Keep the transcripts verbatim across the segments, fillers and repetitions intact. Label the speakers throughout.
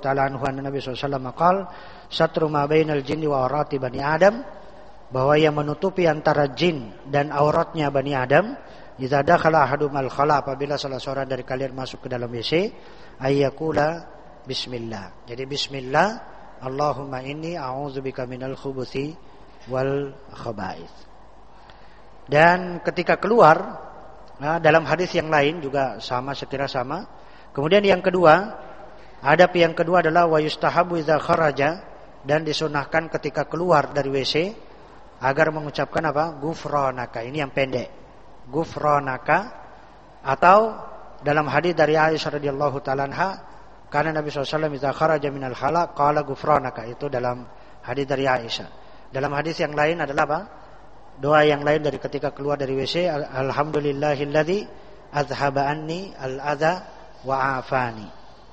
Speaker 1: taala anhu anna Nabi sallallahu alaihi wasallam qaal satru ma bainal jinni wa aurati bani Adam, bahwa yang menutupi antara jin dan auratnya Bani Adam, idza dakhala ahadumal khala, apabila salah seorang dari kalian masuk ke dalam W C, ayyakula bismillah. Jadi bismillah, Allahumma inni a'udzubika minal khubuthi wal khaba'ith. Dan ketika keluar, nah, dalam hadis yang lain juga sama, sekira sama. Kemudian yang kedua, adab yang kedua adalah wa yustahabu idza kharaja, dan disunahkan ketika keluar dari W C agar mengucapkan apa? Ghufranaka. Ini yang pendek. Ghufranaka, atau dalam hadis dari Aisyah radhiyallahu taala anha, karena Nabi sallallahu alaihi wasallam idza kharaja minal khala qala ghufranaka. Itu dalam hadis dari Aisyah. Dalam hadis yang lain adalah apa? Doa yang lain dari ketika keluar dari W C, alhamdulillahilladzi azhaba anni al-adza wa afani.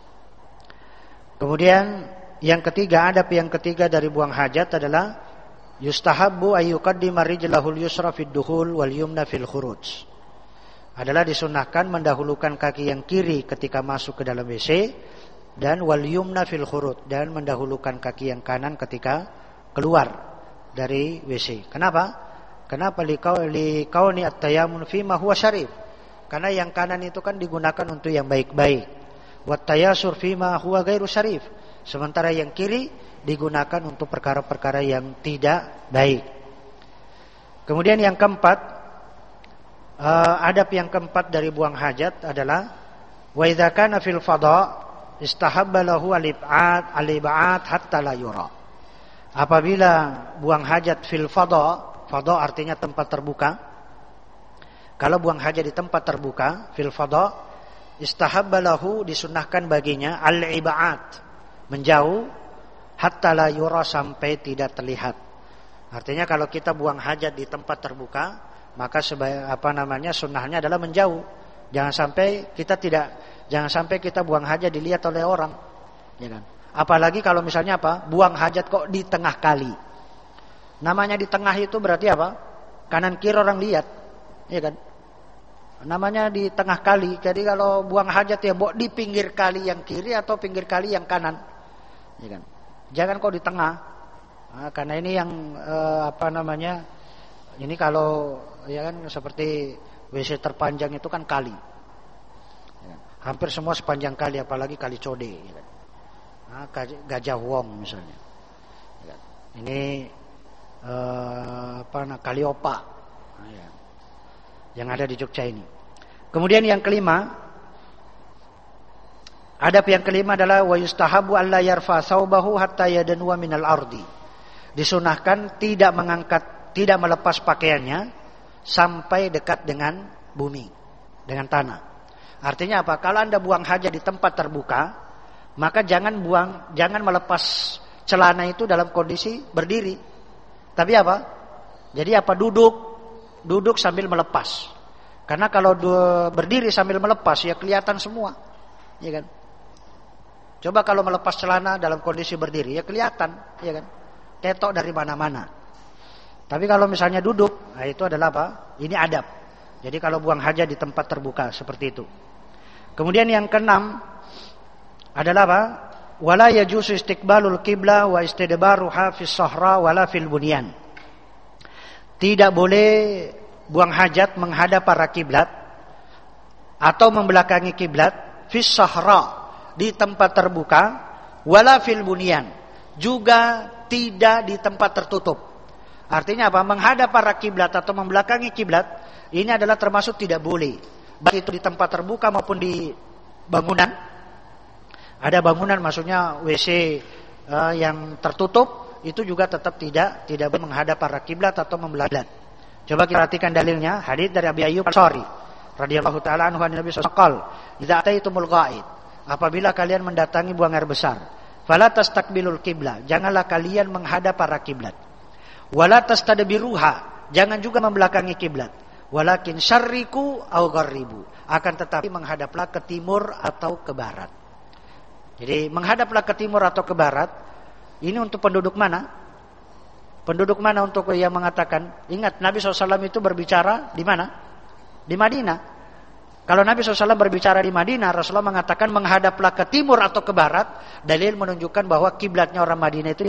Speaker 1: Kemudian yang ketiga, adab yang ketiga dari buang hajat adalah yustahabbu ayyuqaddima rijlahul yusra fid dukhul wal yumna fil khuruj. Adalah disunahkan mendahulukan kaki yang kiri ketika masuk ke dalam W C, dan wal yumna fil khuruj, dan mendahulukan kaki yang kanan ketika keluar dari W C. Kenapa? Kenapa? Liqauni at-tayammun fi ma huwa syarif. Karena yang kanan itu kan digunakan untuk yang baik-baik. Wat tayasur fi ma huwa ghairu syarif. Sementara yang kiri digunakan untuk perkara-perkara yang tidak baik. Kemudian yang keempat, uh, adab yang keempat dari buang hajat adalah wa idza kana fil fadha istahabba lahu al-ib'ad al-ib'ad hatta la yura. Apabila buang hajat fil fadha, fadha artinya tempat terbuka. Kalau buang hajat di tempat terbuka, fil fadha, istahabba lahu, disunahkan baginya al-ib'ad, menjauh, hatta la yura, sampai tidak terlihat. Artinya kalau kita buang hajat di tempat terbuka, maka sebaik, apa namanya sunnahnya adalah menjauh. Jangan sampai kita tidak, jangan sampai kita buang hajat dilihat oleh orang, ya kan? Apalagi kalau misalnya apa? Buang hajat kok di tengah kali. Namanya di tengah itu berarti apa? Kanan kiri orang lihat, ya kan? Namanya di tengah kali. Jadi kalau buang hajat ya buat di pinggir kali yang kiri atau pinggir kali yang kanan, ya kan? Jangan kok di tengah. Nah, karena ini yang eh, apa namanya? Ini kalau ya kan seperti W C terpanjang itu kan kali. Ya, hampir semua sepanjang kali, apalagi kali Code, ya kan? Nah, Gajah Wong misalnya. Ya, ini eh, apa nah, Kaliopa. Nah, ya, yang ada di Jogja ini. Kemudian yang kelima, adab yang kelima adalah wa yustahabu alla yarfa thawbahu hatta yadanwa minal ardi. Disunahkan tidak mengangkat, tidak melepas pakaiannya sampai dekat dengan bumi, dengan tanah. Artinya apa? Kalau Anda buang hajat di tempat terbuka, maka jangan buang, jangan melepas celana itu dalam kondisi berdiri. Tapi apa? Jadi apa? Duduk, duduk sambil melepas. Karena kalau berdiri sambil melepas ya kelihatan semua, ya kan? Coba kalau melepas celana dalam kondisi berdiri ya kelihatan, ya kan? Tetok dari mana-mana. Tapi kalau misalnya duduk, nah itu adalah apa? Ini adab. Jadi kalau buang hajat di tempat terbuka seperti itu. Kemudian yang keenam adalah apa? Wala yajuzu istiqbalul qiblah wa istidbaruha fis sahra wala fil bunyan. Tidak boleh buang hajat menghadap arah kiblat atau membelakangi kiblat fis sahra, di tempat terbuka, wala fil bunyan, juga tidak di tempat tertutup. Artinya apa? Menghadap arah kiblat atau membelakangi kiblat ini adalah termasuk tidak boleh, baik itu di tempat terbuka maupun di bangunan. Ada bangunan maksudnya W C uh, yang tertutup, itu juga tetap tidak tidak boleh menghadap arah kiblat atau membelah kiblat. Coba kita perhatikan dalilnya, hadits dari Abi Ayyub Al-Ansari radhiyallahu taala anhu, Nabi sallallahu alaihi wasallam, "Idza ataitumul ghaid," apabila kalian mendatangi buang air besar, "fala tastaqbilul qiblah," janganlah kalian menghadap arah kiblat. "Wala tastadbiruha," jangan juga membelakangi kiblat. "Walakin syarriku aw gharribu," akan tetapi menghadaplah ke timur atau ke barat. Jadi menghadaplah ke timur atau ke barat ini untuk penduduk mana? Penduduk mana untuk yang mengatakan? Ingat, Nabi shallallahu alaihi wasallam itu berbicara di mana? Di Madinah. Kalau Nabi shallallahu alaihi wasallam berbicara di Madinah, Rasulullah mengatakan menghadaplah ke timur atau ke barat, dalil menunjukkan bahwa kiblatnya orang Madinah itu.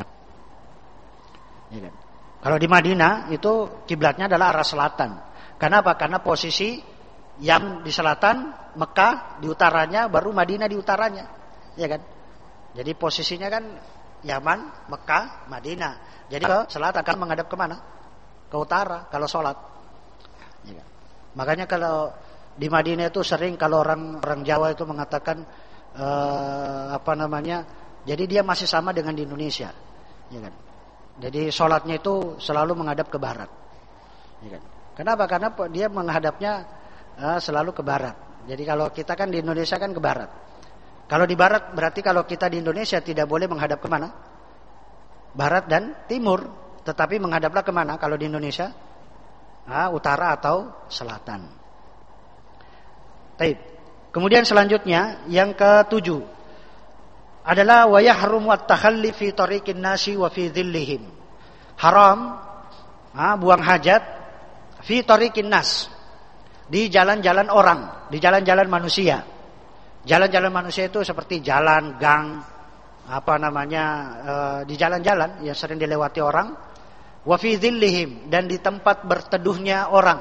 Speaker 1: Ya kan? Kalau di Madinah itu kiblatnya adalah arah selatan. Kenapa? Karena posisi yang di selatan Mekah di utaranya, baru Madinah di utaranya, ya kan? Jadi posisinya kan Yaman, Mekah, Madinah. Jadi ke selatan kan menghadap kemana? Ke utara kalau sholat. Ya kan? Makanya kalau di Madinah itu sering kalau orang orang Jawa itu mengatakan eh, apa namanya? Jadi dia masih sama dengan di Indonesia, ya kan? Jadi sholatnya itu selalu menghadap ke barat, ya kan? Kenapa? Karena dia menghadapnya uh, selalu ke barat. Jadi kalau kita kan di Indonesia kan ke barat. Kalau di barat berarti kalau kita di Indonesia tidak boleh menghadap kemana? Barat dan timur. Tetapi menghadaplah kemana kalau di Indonesia? Uh, utara atau selatan. Baik. Kemudian selanjutnya yang ketujuh adalah wa yahrumu at-takhalli fi tariqin nasi wa fi dhillihim. Haram uh, buang hajat fi tariqin nas, di jalan-jalan orang, di jalan-jalan manusia. Jalan-jalan manusia itu seperti jalan, gang, apa namanya, e, di jalan-jalan yang sering dilewati orang. Wa fi dhillihim, dan di tempat berteduhnya orang.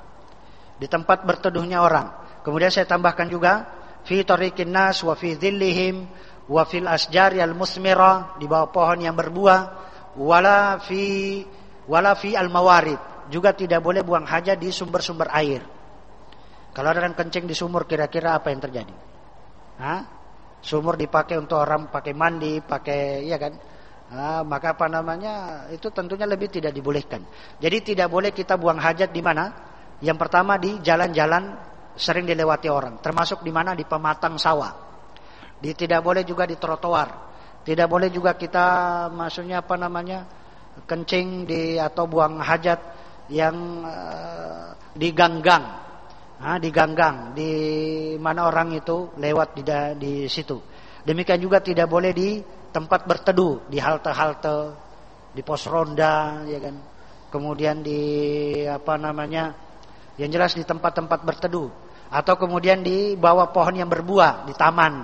Speaker 1: Di tempat berteduhnya orang. Kemudian saya tambahkan juga fi tariqin nas wa fi dhillihim wa fil asjari al musmira, di bawah pohon yang berbuah, wala fi wala fi al mawarid. Juga tidak boleh buang hajat di sumber-sumber air. Kalau ada yang kencing di sumur, kira-kira apa yang terjadi? Hah? Sumur dipakai untuk orang pakai mandi, pakai, ya kan? Nah, maka apa namanya? Itu tentunya lebih tidak dibolehkan. Jadi tidak boleh kita buang hajat di mana? Yang pertama di jalan-jalan sering dilewati orang, termasuk di mana? Di pematang sawah. Di, tidak boleh juga di trotoar. Tidak boleh juga kita, maksudnya apa namanya? Kencing di atau buang hajat yang uh, di gang-gang, nah, di gang-gang, di mana orang itu lewat di, di situ. Demikian juga tidak boleh di tempat berteduh, di halte-halte, di pos ronda, ya kan. Kemudian di apa namanya, yang jelas di tempat-tempat berteduh, atau kemudian di bawah pohon yang berbuah, di taman.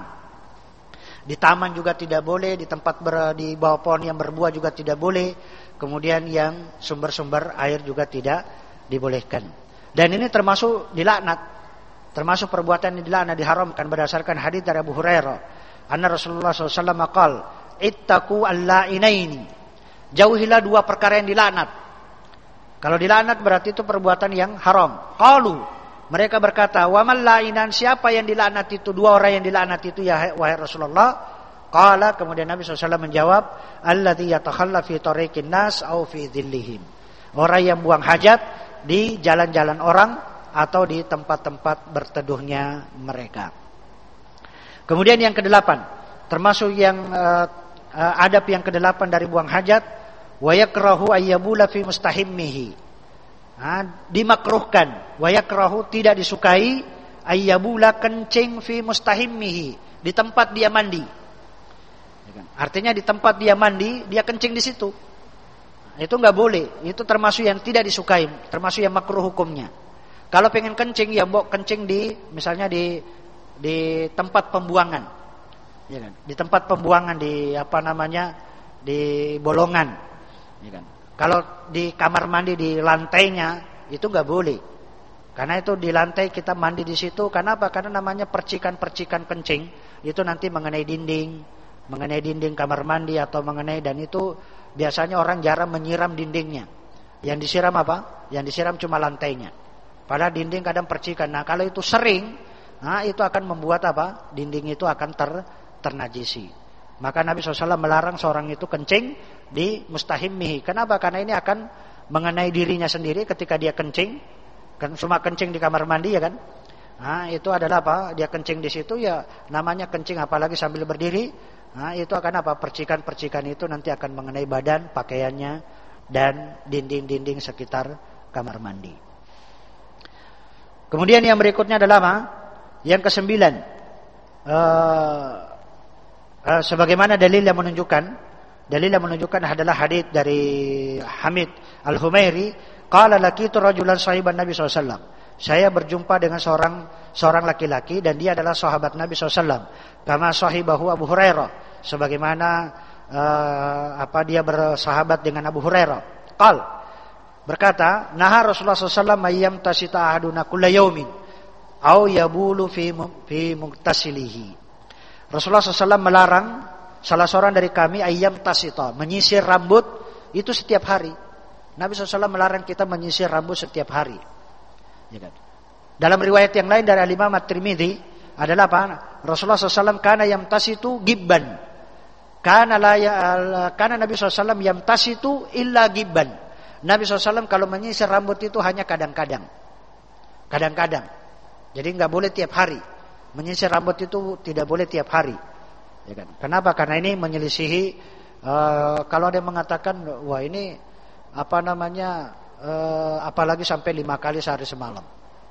Speaker 1: Di taman juga tidak boleh, di tempat ber, di bawah pohon yang berbuah juga tidak boleh. Kemudian yang sumber-sumber air juga tidak dibolehkan. Dan ini termasuk dilaknat. Termasuk perbuatan yang dilaknat, diharamkan berdasarkan hadis dari Abu Hurairah. Anna Rasulullah shallallahu alaihi wasallam qaal, ittaqu al-la'inaini. Jauhilah dua perkara yang dilaknat. Kalau dilaknat berarti itu perbuatan yang haram. Qalu, mereka berkata, wa man la'inan, siapa yang dilaknat itu? Dua orang yang dilaknat itu ya wahai Rasulullah. Qala, kemudian Nabi shallallahu alaihi wasallam menjawab, alladzi yatakhalla fi tariqin nas au fi dhillihim. Orang yang buang hajat di jalan-jalan orang atau di tempat-tempat berteduhnya mereka. Kemudian yang kedelapan, termasuk yang uh, uh, adab yang kedelapan dari buang hajat, wa yakrahu ayyabula fi mustahimmihi. Nah, dimakruhkan, wa yakrahu, tidak disukai, ayyabula, kencing, fi mustahimmihi, di tempat dia mandi. Artinya di tempat dia mandi, dia kencing di situ. Itu nggak boleh. Itu termasuk yang tidak disukai, termasuk yang makruh hukumnya. Kalau pengen kencing, ya mbok kencing di, misalnya di di tempat pembuangan, ya kan? Di tempat pembuangan, di apa namanya, di bolongan, ya kan? Kalau di kamar mandi di lantainya itu nggak boleh. Karena itu di lantai kita mandi di situ. Kenapa? Karena namanya percikan-percikan kencing itu nanti mengenai dinding. Mengenai dinding kamar mandi atau mengenai, dan itu biasanya orang jarang menyiram dindingnya. Yang disiram apa? Yang disiram cuma lantainya. Padahal dinding kadang percikan. Nah kalau itu sering, nah itu akan membuat apa? Dinding itu akan ter, ternajisi. Maka Nabi shallallahu alaihi wasallam melarang seorang itu kencing di mustahimmihi. Kenapa? Karena ini akan mengenai dirinya sendiri ketika dia kencing. Kan cuma kencing di kamar mandi, ya kan? Nah itu adalah apa? Dia kencing di situ, ya namanya kencing, apalagi sambil berdiri. Nah itu akan apa? Percikan-percikan itu nanti akan mengenai badan, pakaiannya, dan dinding-dinding sekitar kamar mandi. Kemudian yang berikutnya adalah apa? Yang kesembilan, uh, uh, sebagaimana dalil yang menunjukkan, dalil yang menunjukkan adalah hadits dari Hamid Al-Humairi, qala laqitu rajulan sahiban Nabi shallallahu alaihi wasallam. Saya berjumpa dengan seorang seorang laki-laki dan dia adalah sahabat Nabi shallallahu alaihi wasallam. Kama sahibahu Abu Hurairah, sebagaimana uh, apa dia bersahabat dengan Abu Hurairah. Qal, berkata, naha Rasulullah shallallahu alaihi wasallam ayyam tasita ahaduna kulla yaumin au yabulu fi fi muktasilihi. Rasulullah shallallahu alaihi wasallam melarang salah seorang dari kami ayyam tasita, menyisir rambut itu setiap hari. Nabi shallallahu alaihi wasallam melarang kita menyisir rambut setiap hari. Ya kan? Dalam riwayat yang lain dari Imam At-Tirmidzi adalah apa? Rasulullah shallallahu alaihi wasallam kana yamtasitu gibban. Kana la ya, kana Nabi shallallahu alaihi wasallam yamtasitu illa gibban. Nabi shallallahu alaihi wasallam kalau menyisir rambut itu hanya kadang-kadang. Kadang-kadang. Jadi enggak boleh tiap hari. Menyisir rambut itu tidak boleh tiap hari. Ya kan? Kenapa? Karena ini menyelisihi uh, kalau ada yang mengatakan wah ini apa namanya uh, apalagi sampai lima kali sehari semalam.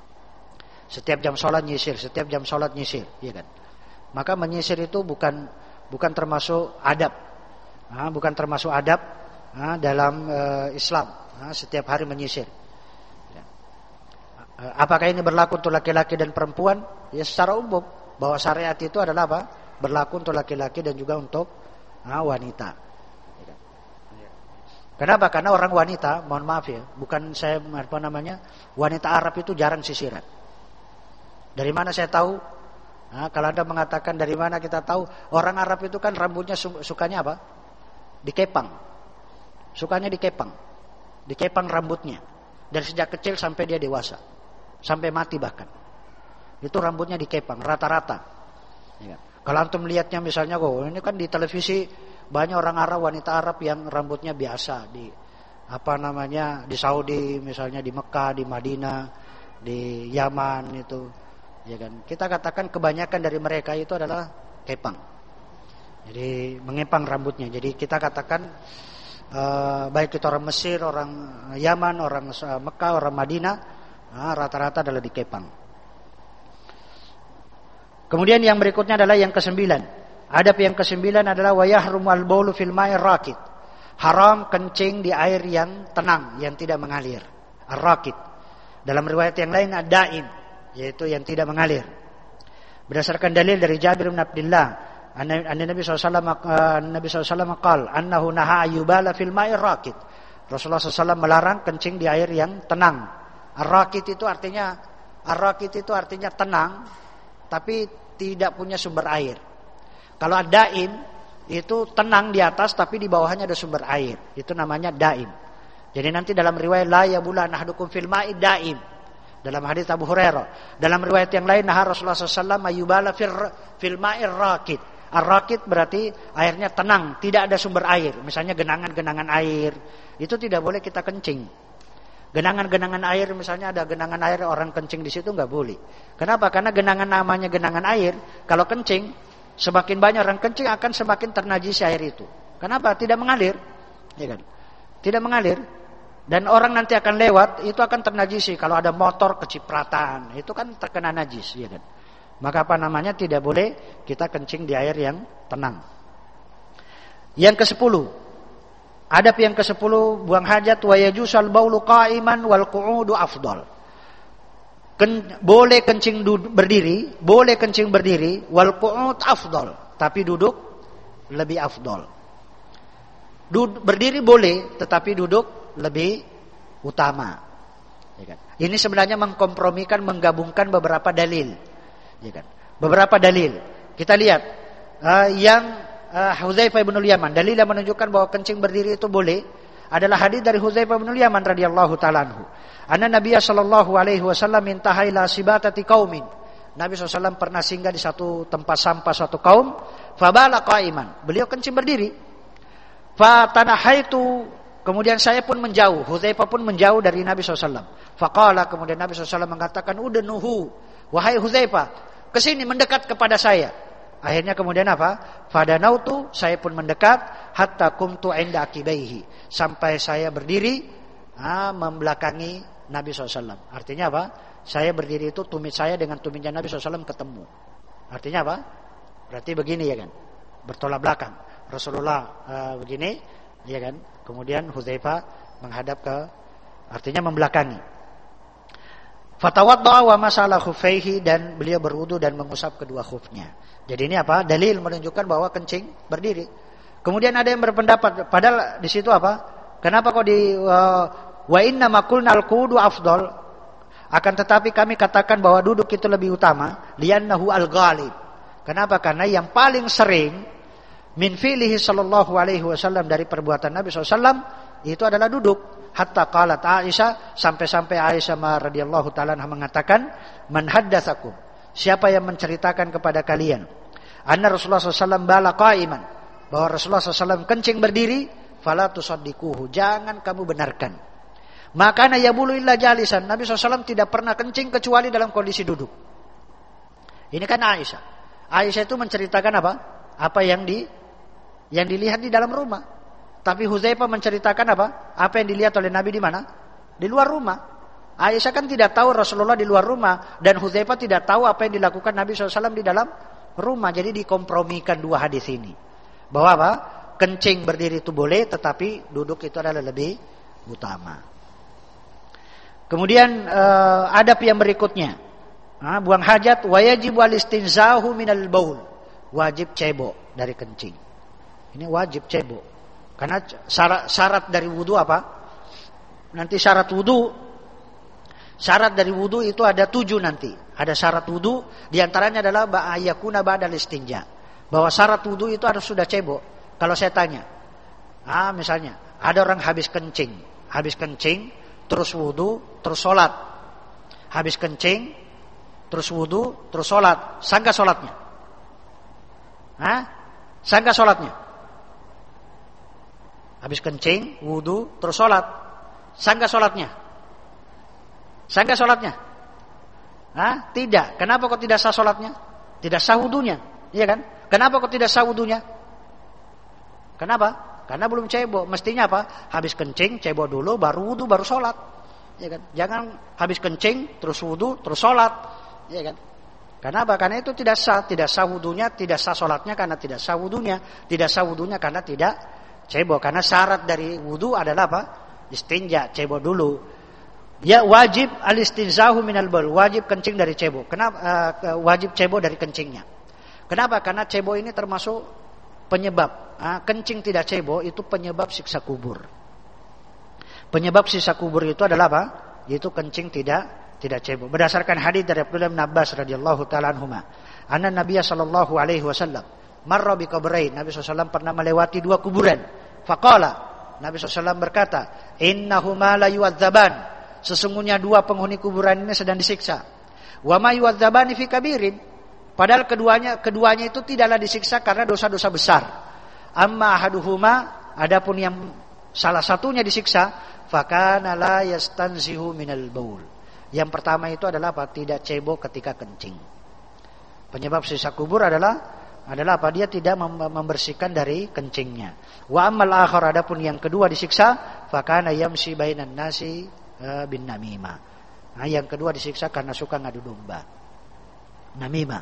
Speaker 1: Setiap jam sholat nyisir, setiap jam sholat nyisir, ya kan? Maka menyisir itu bukan bukan termasuk adab, nah, bukan termasuk adab nah, dalam uh, Islam. Nah, setiap hari menyisir. Ya. Apakah ini berlaku untuk laki-laki dan perempuan? Ya secara umum bahwa syariat itu adalah apa? Berlaku untuk laki-laki dan juga untuk nah, wanita. Ya kan? Kenapa? Karena orang wanita, mohon maaf ya, bukan saya apa namanya, wanita Arab itu jarang sisiran. Dari mana saya tahu? Nah, kalau Anda mengatakan dari mana kita tahu? Orang Arab itu kan rambutnya sukanya apa? Dikepang. Sukanya dikepang. Dikepang rambutnya. Dari sejak kecil sampai dia dewasa. Sampai mati bahkan. Itu rambutnya dikepang, rata-rata. Ya. Kalau antum melihatnya misalnya, oh, ini kan di televisi banyak orang Arab, wanita Arab yang rambutnya biasa. Di apa namanya, di Saudi misalnya, di Mekah, di Madinah, di Yaman itu. Ya kan, kita katakan kebanyakan dari mereka itu adalah kepang. Jadi mengepang rambutnya. Jadi kita katakan uh, baik itu orang Mesir, orang Yaman, orang uh, Mekah, orang Madinah, uh, rata-rata adalah dikepang. Kemudian yang berikutnya adalah yang kesembilan. Adab yang kesembilan adalah wa yahrumu al-baulu fil ma'ir raqid. Haram kencing di air yang tenang, yang tidak mengalir. Ar-raqid. Dalam riwayat yang lain ad-daim, yaitu yang tidak mengalir. Berdasarkan dalil dari Jabir bin Abdullah, anna Nabi sallallahu alaihi wasallam Nabi sallallahu alaihi wasallam qaal annahu naha ayyubala fil ma'ir raqid. Rasulullah sallallahu alaihi wasallam melarang kencing di air yang tenang. Ar-raqid itu artinya ar-raqid itu artinya tenang tapi tidak punya sumber air. Kalau ad-daim itu tenang di atas tapi di bawahnya ada sumber air. Itu namanya daim. Jadi nanti dalam riwayat la yabula ahadukum fil ma'i daim. Dalam hadis Abu Hurairah. Dalam riwayat yang lain, nah Rasulullah sallallahu alaihi wasallam ayyubala fil ma'ir raqid. Ar-raqid berarti airnya tenang, tidak ada sumber air. Misalnya genangan-genangan air, itu tidak boleh kita kencing. Genangan-genangan air, misalnya ada genangan air orang kencing di situ nggak boleh. Kenapa? Karena genangan namanya genangan air. Kalau kencing, semakin banyak orang kencing akan semakin ternajisi air itu. Kenapa? Tidak mengalir, ya kan? Tidak mengalir. Dan orang nanti akan lewat, itu akan ternajisi. Kalau ada motor kecipratan, itu kan terkena najis, ya kan? Maka apa namanya, tidak boleh kita kencing di air yang tenang. Yang kesepuluh, adab yang kesepuluh, buang hajat wa yajusal baulu qa'iman wal qu'udu afdal. Ken, boleh kencing berdiri, boleh kencing berdiri, wal qu'ud afdal, tapi duduk lebih afdal. Dud, berdiri boleh, tetapi duduk lebih utama, ya kan? Ini sebenarnya mengkompromikan, menggabungkan beberapa dalil, ya kan? Beberapa dalil. Kita lihat uh, yang uh, Hudzaifah bin Yaman, dalil yang menunjukkan bahwa kencing berdiri itu boleh adalah hadis dari Hudzaifah bin Yaman radhiyallahu taala anhu. Anna Nabiya sallallahu alaihi wasallam intaha ila sibatati qaumin. Nabi sallallahu alaihi wasallam pernah singgah di satu tempat sampah suatu kaum, fabala qa'iman. Beliau kencing berdiri. Fa tanahaitu, kemudian saya pun menjauh, Hudzaifah pun menjauh dari Nabi sallallahu alaihi wasallam. Faqala, kemudian Nabi sallallahu alaihi wasallam mengatakan, "Udnuhu, wahai Hudzaifah, ke sini mendekat kepada saya." Akhirnya kemudian apa? Fadanautu, saya pun mendekat, hatta kumtu inda akibaihi, sampai saya berdiri ah, membelakangi Nabi sallallahu alaihi wasallam. Artinya apa? Saya berdiri itu tumit saya dengan tumitnya Nabi sallallahu alaihi wasallam ketemu. Artinya apa? Berarti begini, ya kan? Bertolak belakang. Rasulullah uh, begini, ya kan? Kemudian Hudzaifah menghadap ke, artinya membelakangi. Fatawadda wa masalah khufaihi, dan beliau berwudu dan mengusap kedua khufnya. Jadi ini apa? Dalil menunjukkan bahwa kencing berdiri. Kemudian ada yang berpendapat, padahal di situ apa? Kenapa kok di uh, wa inna ma qulna al-qu'udu afdal? Akan tetapi kami katakan bahwa duduk itu lebih utama, li'annahu al-ghalib. Kenapa? Karena yang paling sering min fi'lihi sallallahu alaihi wasallam, dari perbuatan Nabi sallallahu alaihi wasallam itu adalah duduk. Hatta qalat Aisyah, sampai-sampai Aisyah radhiyallahu taala mengatakan, man haddatsakum, siapa yang menceritakan kepada kalian, anna Rasulullah sallallahu alaihi wasallam bala qa'iman, bahwa Rasulullah sallallahu alaihi wasallam kencing berdiri, fala tusaddiquhu, jangan kamu benarkan. Makana yabulu illa jalisan, Nabi sallallahu alaihi wasallam tidak pernah kencing kecuali dalam kondisi duduk. Ini kan Aisyah. Aisyah itu menceritakan apa? Apa yang di yang dilihat di dalam rumah. Tapi Hudzaifah menceritakan apa? Apa yang dilihat oleh Nabi di mana? Di luar rumah. Aisyah kan tidak tahu Rasulullah di luar rumah, dan Hudzaifah tidak tahu apa yang dilakukan Nabi shallallahu alaihi wasallam di dalam rumah. Jadi dikompromikan dua hadis ini. Bahwa apa? Kencing berdiri itu boleh, tetapi duduk itu adalah lebih utama. Kemudian uh, adab yang berikutnya, nah, buang hajat, wajib walistinzahu minal baul, wajib cebok dari kencing. Ini wajib cebok. Karena syarat, syarat dari wudu apa? Nanti syarat wudu, syarat dari wudu itu ada tujuh nanti. Ada syarat wudu, diantaranya adalah ba'ayakuna ba'dal istinja. Bahwa syarat wudu itu harus sudah cebok. Kalau saya tanya, ah misalnya ada orang habis kencing, habis kencing, terus wudu, terus sholat. Habis kencing, terus wudu, terus sholat. Sangka sholatnya? Hah? Sangka sholatnya? Habis kencing, wudu, terus sholat. Sangka sholatnya? Sangka sholatnya? Hah? Tidak. Kenapa kok tidak sah sholatnya? Tidak sah wudunya, iya kan? Kenapa kok tidak sah wudunya? Kenapa? Karena belum cebok. Mestinya apa? Habis kencing, cebok dulu, baru wudu, baru sholat, iya kan? Jangan habis kencing, terus wudu, terus sholat, iya kan? Kenapa? Karena itu tidak sah. Tidak sah wudunya, tidak sah sholatnya karena tidak sah wudunya. Tidak sah wudunya karena tidak cebok. Karena syarat dari wudu adalah apa? Istinja, cebok dulu. Ya, wajib al-istinzahu minal baul, wajib kencing dari cebok. Kenapa? Uh, wajib cebok dari kencingnya. Kenapa? Karena cebok ini termasuk penyebab. Uh, kencing tidak cebok itu penyebab siksa kubur. Penyebab siksa kubur itu adalah apa? Yaitu kencing tidak tidak cebok. Berdasarkan hadis dari Abdullah bin Abbas radhiyallahu taala anhuma, anna Nabiy sallallahu alaihi wasallam marra bi qabrain, Nabi sallallahu alaihi wasallam pernah melewati dua kuburan. Faqala, Nabi sallallahu alaihi wasallam berkata, innahuma la yu'adzaban, sesungguhnya dua penghuni kuburan ini sedang disiksa. Wa ma yu'adzabani fi kabirin, padahal keduanya keduanya itu tidaklah disiksa karena dosa-dosa besar. Amma ahaduhuma, adapun yang salah satunya disiksa, fakana la yastanzihu minal baul. Yang pertama itu adalah apa? Tidak cebok ketika kencing. Penyebab siksa kubur adalah adalah apa? Dia tidak membersihkan dari kencingnya. Wa ammal akhar, adapun yang kedua disiksa, fakana yamshi bainan nasi bin namimah. Nah, yang kedua disiksa karena suka ngadu domba. Namimah.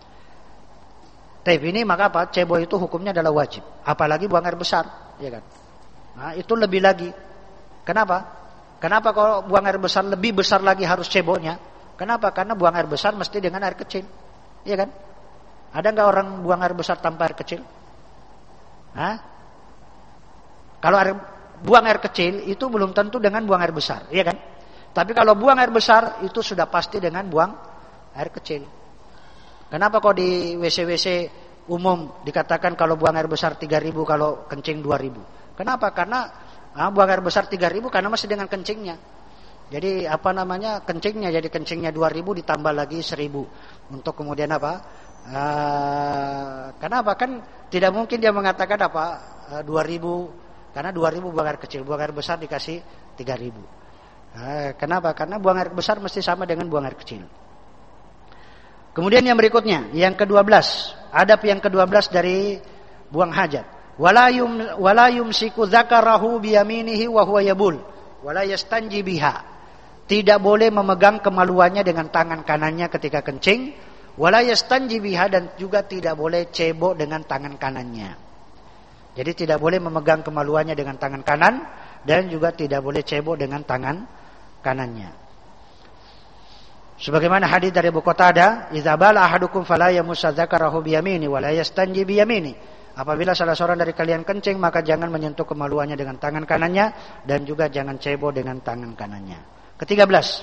Speaker 1: Tapi ini maka apa? Cebok itu hukumnya adalah wajib. Apalagi buang air besar, ya kan? Nah, itu lebih lagi. Kenapa? Kenapa kalau buang air besar lebih besar lagi harus ceboknya? Kenapa? Karena buang air besar mesti dengan air kecil, ya kan? Ada nggak orang buang air besar tanpa air kecil? Hah? Kalau air, buang air kecil itu belum tentu dengan buang air besar, iya kan? Tapi kalau buang air besar itu sudah pasti dengan buang air kecil. Kenapa kok di W C W C umum dikatakan kalau buang air besar tiga ribu, kalau kencing dua ribu? Kenapa? Karena ah, buang air besar tiga ribu karena masih dengan kencingnya. Jadi apa namanya? Kencingnya, jadi kencingnya dua ribu ditambah lagi seribu untuk kemudian apa? Uh, kenapa? Kan tidak mungkin dia mengatakan apa uh, dua ribu, karena dua ribu buang air kecil, buang air besar dikasih tiga ribu. Uh, kenapa? Karena buang air besar mesti sama dengan buang air kecil. Kemudian yang berikutnya, yang kedua belas, adab yang kedua belas dari buang hajat. Wala yum wala yumsiku dzakarahu biyaminihi wa huwa yabul wala yastanji biha. Tidak boleh memegang kemaluannya dengan tangan kanannya ketika kencing. Wala yastanji biha, dan juga tidak boleh cebok dengan tangan kanannya. Jadi tidak boleh memegang kemaluannya dengan tangan kanan, dan juga tidak boleh cebok dengan tangan kanannya. Sebagaimana hadis dari Abu Qatadah, "Idza bala ahadukum fala yamussa dzakarahu bi yamini wa la yastanji bi yamini." Apabila salah seorang dari kalian kencing, maka jangan menyentuh kemaluannya dengan tangan kanannya dan juga jangan cebok dengan tangan kanannya. Ketiga belas.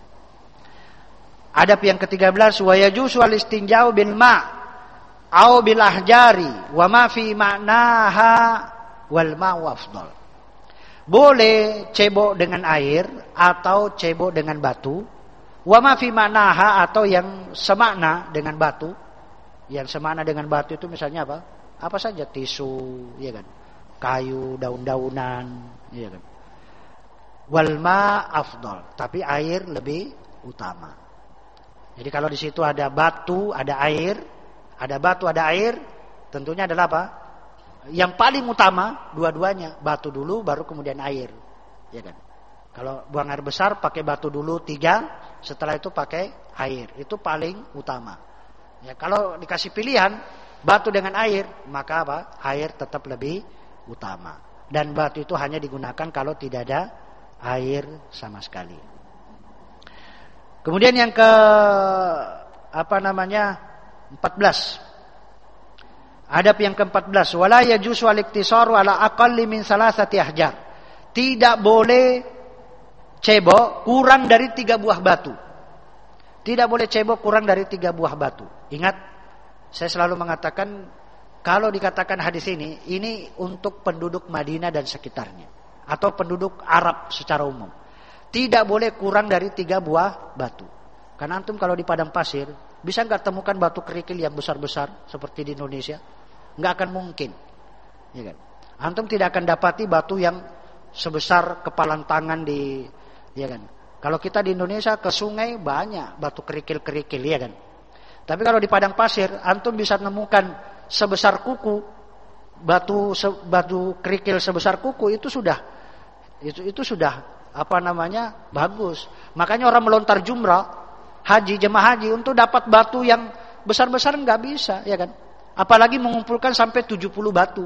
Speaker 1: Adab yang ketiga belas, wa yajuzu al-istinja'u bil ma' au bil ahjari wa ma fi ma'naha wal ma'u afdal. Boleh cebok dengan air atau cebok dengan batu. Wa ma fi ma'naha atau yang semakna dengan batu. Yang semakna dengan batu itu misalnya apa? Apa saja, tisu, ya kan? Kayu, daun-daunan, ya kan? Wal ma afdal, tapi air lebih utama. Jadi kalau di situ ada batu, ada air, ada batu, ada air, tentunya adalah apa? Yang paling utama dua-duanya, batu dulu baru kemudian air, ya kan? Kalau buang air besar pakai batu dulu tiga, setelah itu pakai air. Itu paling utama. Ya, kalau dikasih pilihan batu dengan air, maka apa? Air tetap lebih utama. Dan batu itu hanya digunakan kalau tidak ada air sama sekali. Kemudian yang ke apa namanya? empat belas. Adab yang ke-empat belas, wala yajuzu al-iktisaru ala aqalli min salasati ahjar. Tidak boleh cebok kurang dari tiga buah batu. Tidak boleh cebok kurang dari tiga buah batu. Ingat, saya selalu mengatakan kalau dikatakan hadis ini, ini untuk penduduk Madinah dan sekitarnya atau penduduk Arab secara umum. Tidak boleh kurang dari tiga buah batu. Karena antum kalau di padang pasir bisa nggak temukan batu kerikil yang besar-besar seperti di Indonesia? Nggak akan mungkin, ya kan? Antum tidak akan dapati batu yang sebesar kepalan tangan di, ya kan? Kalau kita di Indonesia ke sungai banyak batu kerikil-kerikil, ya kan? Tapi kalau di padang pasir, antum bisa menemukan sebesar kuku, batu batu kerikil sebesar kuku itu sudah, itu itu sudah apa namanya bagus. Makanya orang melontar jumrah, haji, jemaah haji untuk dapat batu yang besar-besar nggak bisa, ya kan? Apalagi mengumpulkan sampai tujuh puluh batu.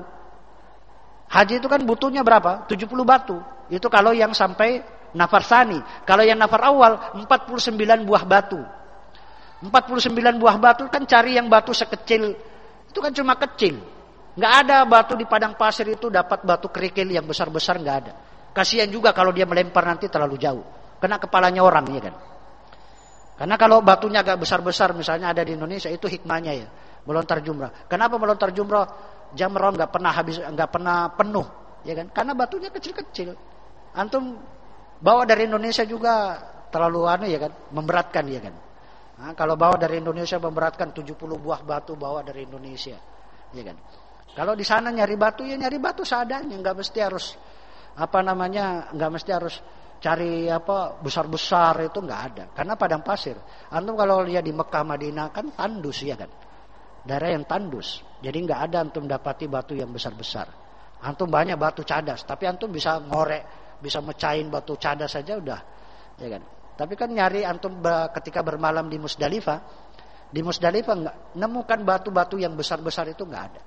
Speaker 1: Haji itu kan butuhnya berapa? tujuh puluh batu. Itu kalau yang sampai nafar tsani. Kalau yang nafar awal empat puluh sembilan buah batu. empat puluh sembilan buah batu kan cari yang batu sekecil. Itu kan cuma kecil. Enggak ada batu di padang pasir itu dapat batu kerikil yang besar-besar, enggak ada. Kasihan juga kalau dia melempar nanti terlalu jauh. Kena kepalanya orang, ya kan? Karena kalau batunya agak besar-besar misalnya ada di Indonesia, itu hikmahnya ya. Melontar jumrah. Kenapa melontar jumrah? Jamrah enggak pernah habis, enggak pernah penuh, ya kan? Karena batunya kecil-kecil. Antum bawa dari Indonesia juga terlalu anu, ya kan? Memberatkan, ya kan? Nah, kalau bawa dari Indonesia memberatkan tujuh puluh buah batu bawa dari Indonesia, ya kan? Kalau di sana nyari batu ya nyari batu seadanya, enggak mesti harus apa namanya? Enggak mesti harus cari apa besar-besar, itu enggak ada. Karena padang pasir. Antum kalau lihat di Mekah, Madinah kan tandus, ya kan? Daerah yang tandus. Jadi enggak ada antum dapati batu yang besar-besar. Antum banyak batu cadas, tapi antum bisa ngorek, bisa mecahin batu cadas saja udah, ya kan? Tapi kan nyari antum ketika bermalam di Musdalifah, di Musdalifah enggak nemukan batu-batu yang besar-besar, itu enggak ada.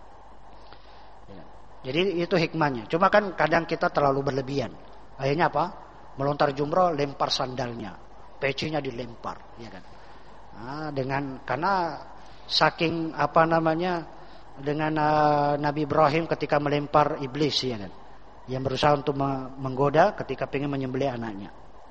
Speaker 1: Ya. Jadi itu hikmahnya. Cuma kan kadang kita terlalu berlebihan. Akhirnya apa? Melontar jumrah, lempar sandalnya, pecinya dilempar, ya kan? Nah, dengan karena saking apa namanya dengan uh, Nabi Ibrahim ketika melempar iblis, ya kan, yang berusaha untuk menggoda ketika ingin menyembelih anaknya.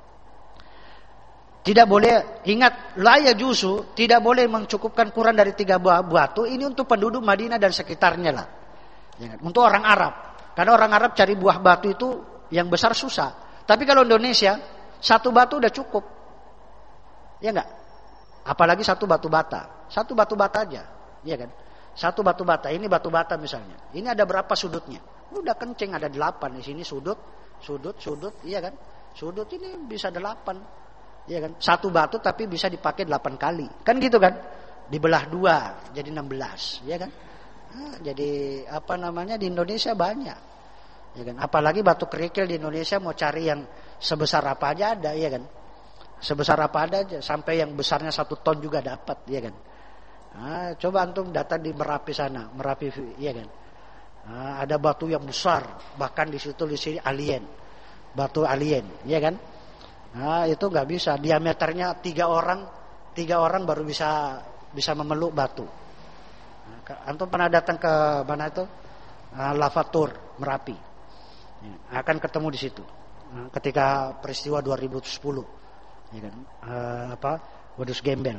Speaker 1: Tidak boleh, ingat, la yajuzu, tidak boleh mencukupkan kurang dari tiga buah batu. Ini untuk penduduk Madinah dan sekitarnya lah, ya kan? Untuk orang Arab, karena orang Arab cari buah batu itu yang besar susah. Tapi kalau Indonesia satu batu udah cukup, ya enggak? Apalagi satu batu bata. Satu batu bata aja, ya kan? Satu batu bata, ini batu bata misalnya. Ini ada berapa sudutnya? Udah kencing, ada delapan di sini sudut, sudut, sudut, iya kan? Sudut ini bisa delapan, iya kan? Satu batu tapi bisa dipakai delapan kali, kan gitu kan? Dibelah dua, jadi enam belas, ya kan? Nah, jadi apa namanya di Indonesia banyak, ya kan? Apalagi batu kerikil di Indonesia mau cari yang sebesar apa aja ada, ya kan? Sebesar apa ada aja, sampai yang besarnya satu ton juga dapat, ya kan? Nah, coba antum datang di Merapi sana, Merapi, ya kan? Nah, ada batu yang besar, bahkan di situ di sini alien, batu alien, ya kan? Nah, itu nggak bisa. Diameternya tiga orang, tiga orang baru bisa bisa memeluk batu. Nah, antum pernah datang ke mana itu? Nah, Lavatur, Merapi. Ya, akan ketemu di situ. Nah, ketika peristiwa dua ribu sepuluh, ya kan? Uh, apa? Wadus Gembel.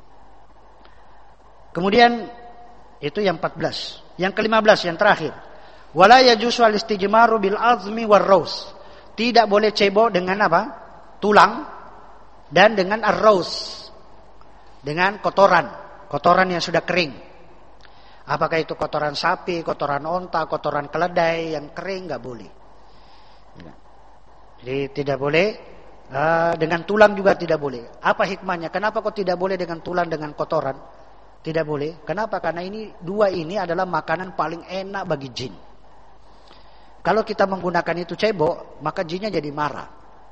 Speaker 1: Kemudian itu yang empat belas. Yang kelima belas, yang terakhir. Wala yajuzu al-istijmaru bil azmi war raus. Tidak boleh cebok dengan apa? Tulang dan dengan ar-raus. Dengan kotoran, kotoran yang sudah kering. Apakah itu kotoran sapi, kotoran onta, kotoran keledai yang kering, enggak boleh. Jadi tidak boleh uh, dengan tulang juga tidak boleh. Apa hikmahnya? Kenapa kok tidak boleh dengan tulang dengan kotoran? Tidak boleh. Kenapa? Karena ini dua ini adalah makanan paling enak bagi jin. Kalau kita menggunakan itu cebok, maka jinnya jadi marah.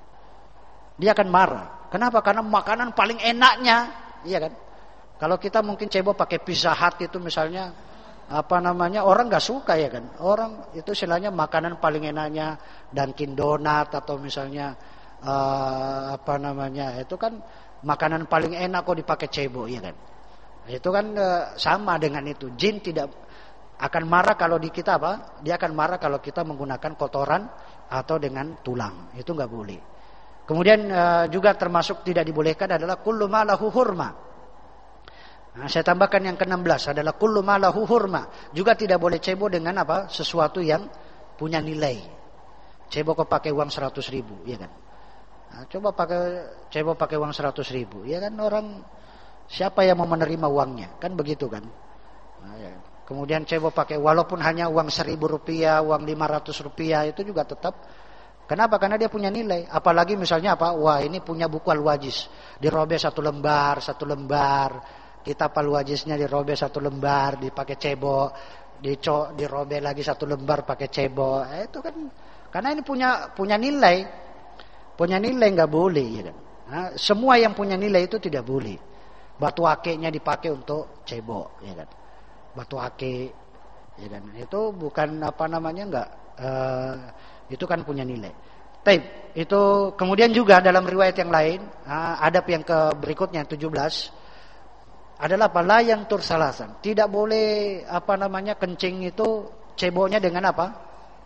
Speaker 1: Dia akan marah. Kenapa? Karena makanan paling enaknya, iya kan? Kalau kita mungkin cebok pakai Pizza Hut itu misalnya, apa namanya, orang nggak suka ya kan? Orang itu istilahnya makanan paling enaknya Dunkin Donat atau misalnya uh, apa namanya, itu kan makanan paling enak kok dipakai cebok, ya kan? Itu kan uh, sama dengan itu. Jin tidak akan marah kalau di kita apa? Dia akan marah kalau kita menggunakan kotoran atau dengan tulang. Itu nggak boleh. Kemudian uh, juga termasuk tidak dibolehkan adalah kullu ma lahu hurma. Nah, saya tambahkan yang ke enam belas adalah kullu ma lahu hurma. Juga tidak boleh cebok dengan apa? Sesuatu yang punya nilai. Cebok kok pakai uang seratus ribu, ya kan? Nah, coba pakai cebok pakai uang seratus ribu, ya kan? Orang siapa yang mau menerima uangnya? Kan begitu kan? Nah, ya. Kemudian cebok pakai walaupun hanya uang seribu rupiah, uang lima ratus rupiah itu juga tetap. Kenapa? Karena dia punya nilai. Apalagi misalnya apa? Wah, ini punya buku Al-Wajiz. Dirobek satu lembar, satu lembar. Kitab Al-Wajiznya dirobek satu lembar, dipakai cebok. Dico, dirobek lagi satu lembar pakai cebok. Eh, itu kan karena ini punya punya nilai. Punya nilai nggak boleh, ya kan? Nah, semua yang punya nilai itu tidak boleh. Batu akiknya dipakai untuk cebok, ya kan? Batu akik, ya kan? Itu bukan apa namanya enggak, uh, itu kan punya nilai. Taib. Itu kemudian juga dalam riwayat yang lain, uh, adab yang ke berikutnya tujuh belas adalah apa? La yang tursalasan. Tidak boleh apa namanya kencing itu ceboknya dengan apa?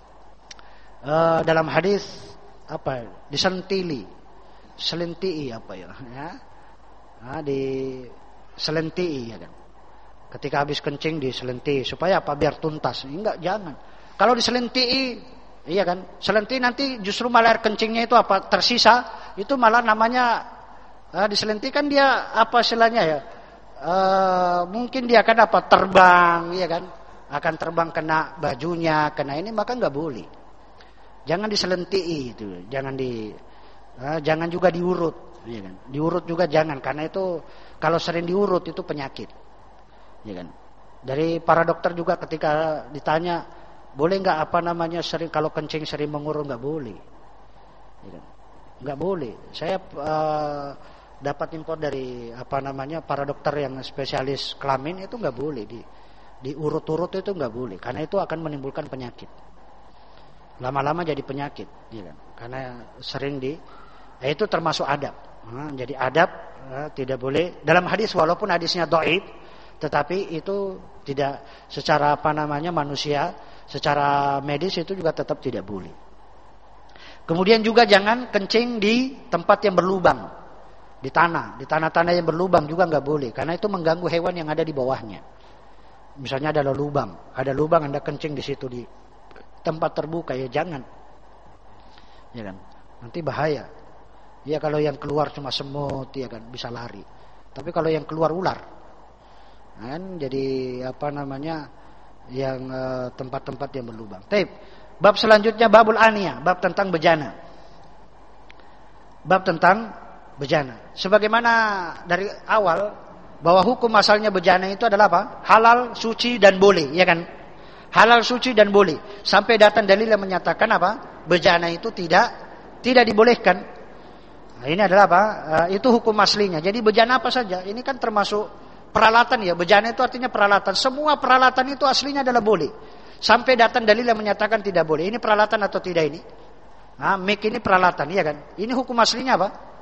Speaker 1: Uh, dalam hadis apa? Disentili, selentii apa ya? Ya. Nah, di selentii, ya kan? Ketika habis kencing diselentii supaya apa? Biar tuntas. Enggak, jangan. Kalau diselentii, iya kan? Selentii nanti justru malah air kencingnya itu apa? Tersisa, itu malah namanya uh, diselentii kan dia apa istilahnya ya? Uh, mungkin dia akan apa? Terbang, iya kan? Akan terbang kena bajunya, kena ini, maka enggak boleh. Jangan diselentii itu, jangan di uh, jangan juga diurut, iya kan? Diurut juga jangan, karena itu kalau sering diurut itu penyakit. Ya kan? Dari para dokter juga ketika ditanya boleh nggak apa namanya sering kalau kencing sering mengurut, nggak boleh, ya kan? Nggak boleh. Saya uh, dapat info dari apa namanya para dokter yang spesialis kelamin itu nggak boleh di diurut-urut itu nggak boleh karena itu akan menimbulkan penyakit. Lama-lama jadi penyakit, ya kan? Karena sering di, nah, itu termasuk adab. Nah, jadi adab uh, tidak boleh dalam hadis walaupun hadisnya dhaif. Tetapi itu tidak secara apa namanya manusia, secara medis itu juga tetap tidak boleh. Kemudian juga jangan kencing di tempat yang berlubang, di tanah, di tanah-tanah yang berlubang juga nggak boleh, karena itu mengganggu hewan yang ada di bawahnya. Misalnya ada lubang, ada lubang Anda kencing di situ di tempat terbuka, ya jangan, ya kan? Nanti bahaya. Ya kalau yang keluar cuma semut, ya kan bisa lari. Tapi kalau yang keluar ular. Kan jadi apa namanya yang uh, tempat-tempat yang berlubang. Taib. Bab selanjutnya babul aniyah, bab tentang bejana. Bab tentang bejana. Sebagaimana dari awal bahwa hukum asalnya bejana itu adalah apa? Halal, suci dan boleh, ya kan? Halal, suci dan boleh. Sampai datang dalil yang menyatakan apa? Bejana itu tidak tidak dibolehkan. Nah, ini adalah apa? Uh, itu hukum aslinya. Jadi bejana apa saja? Ini kan termasuk peralatan ya, bejana itu artinya peralatan. Semua peralatan itu aslinya adalah boleh. Sampai datang dalil yang menyatakan tidak boleh. Ini peralatan atau tidak ini? Nah, mic ini peralatan, iya kan? Ini hukum aslinya apa?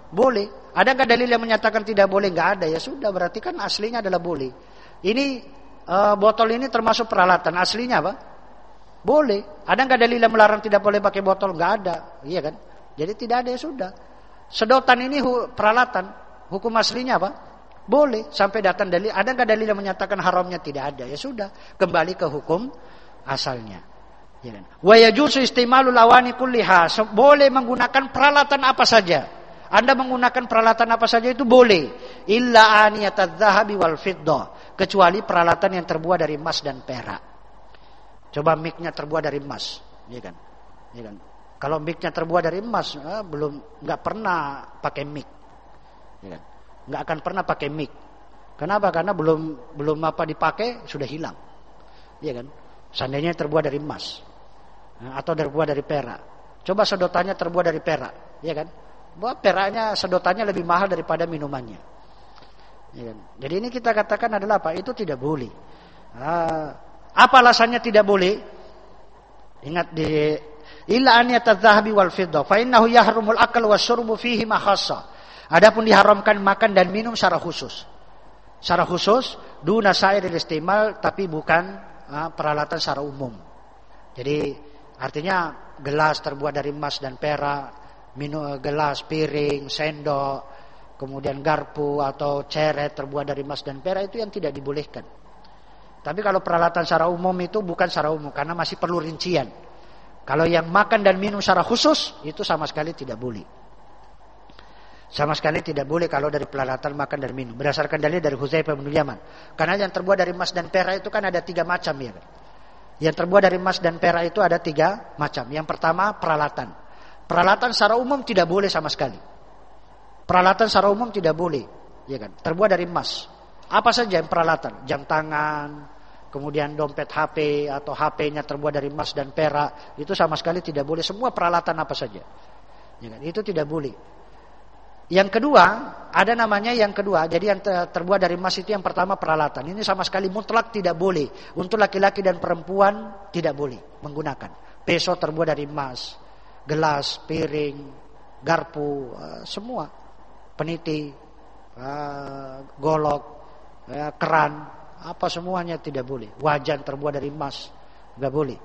Speaker 1: Boleh. Ada nggak dalil yang menyatakan tidak boleh? Nggak ada. Ya sudah, berarti kan aslinya adalah boleh. Ini uh, botol ini termasuk peralatan. Aslinya apa? Boleh. Ada nggak dalil yang melarang tidak boleh pakai botol? Nggak ada. Iya kan? Jadi tidak ada, ya sudah. Sedotan ini hu- peralatan. Hukum aslinya apa? Boleh. Sampai datang dalil. Ada nggak dalil yang menyatakan haramnya? Tidak ada. Ya sudah. Kembali ke hukum asalnya. Ya kan? Wa yajuzu istimalul awani kulliha. Boleh menggunakan peralatan apa saja. Anda menggunakan peralatan apa saja itu boleh. Illa aniyatadz dzahabi wal fiddah. Kecuali peralatan yang terbuat dari emas dan perak. Coba mic-nya terbuat dari emas, ya kan? Ya kan? Kalau mic-nya terbuat dari emas, eh, belum nggak pernah pakai mic. Ya kan? Nggak akan pernah pakai mic. Kenapa? Karena belum belum apa dipakai sudah hilang. Ya kan? Seandainya terbuat dari emas atau terbuat dari perak. Coba sedotannya terbuat dari perak, ya kan? Bahwa peraknya, sedotannya lebih mahal daripada minumannya. Ya kan? Jadi ini kita katakan adalah apa? Itu tidak boleh. Ah, apa alasannya tidak boleh? Ingat di illa an yatadzahabi wal fiddah fa innahu yahrumul akal wasyurbu fihi ma khassa. Adapun diharamkan makan dan minum secara khusus. Secara khusus duna sairil istimal, tapi bukan ah, peralatan secara umum. Jadi artinya gelas terbuat dari emas dan perak, minum gelas, piring, sendok, kemudian garpu atau ceret terbuat dari emas dan perak itu yang tidak dibolehkan. Tapi kalau peralatan secara umum itu bukan secara umum karena masih perlu rincian. Kalau yang makan dan minum secara khusus itu sama sekali tidak boleh. Sama sekali tidak boleh kalau dari peralatan makan dan minum. Berdasarkan dalil dari Hudzaifah bin Yaman. Karena yang terbuat dari emas dan perak itu kan ada tiga macam ya. Yang terbuat dari emas dan perak itu ada tiga macam. Yang pertama peralatan. Peralatan secara umum tidak boleh sama sekali. Peralatan secara umum tidak boleh, ya kan? Terbuat dari emas. Apa saja yang peralatan? Jam tangan, kemudian dompet H P atau H P-nya terbuat dari emas dan perak, itu sama sekali tidak boleh. Semua peralatan apa saja, ya kan? Itu tidak boleh. Yang kedua, ada namanya yang kedua. Jadi yang terbuat dari emas itu yang pertama peralatan. Ini sama sekali mutlak tidak boleh. Untuk laki-laki dan perempuan tidak boleh menggunakan. Peso terbuat dari emas. Gelas, piring, garpu, uh, semua, peniti, uh, golok, uh, keran, apa semuanya tidak boleh. Wajan terbuat dari emas, nggak boleh.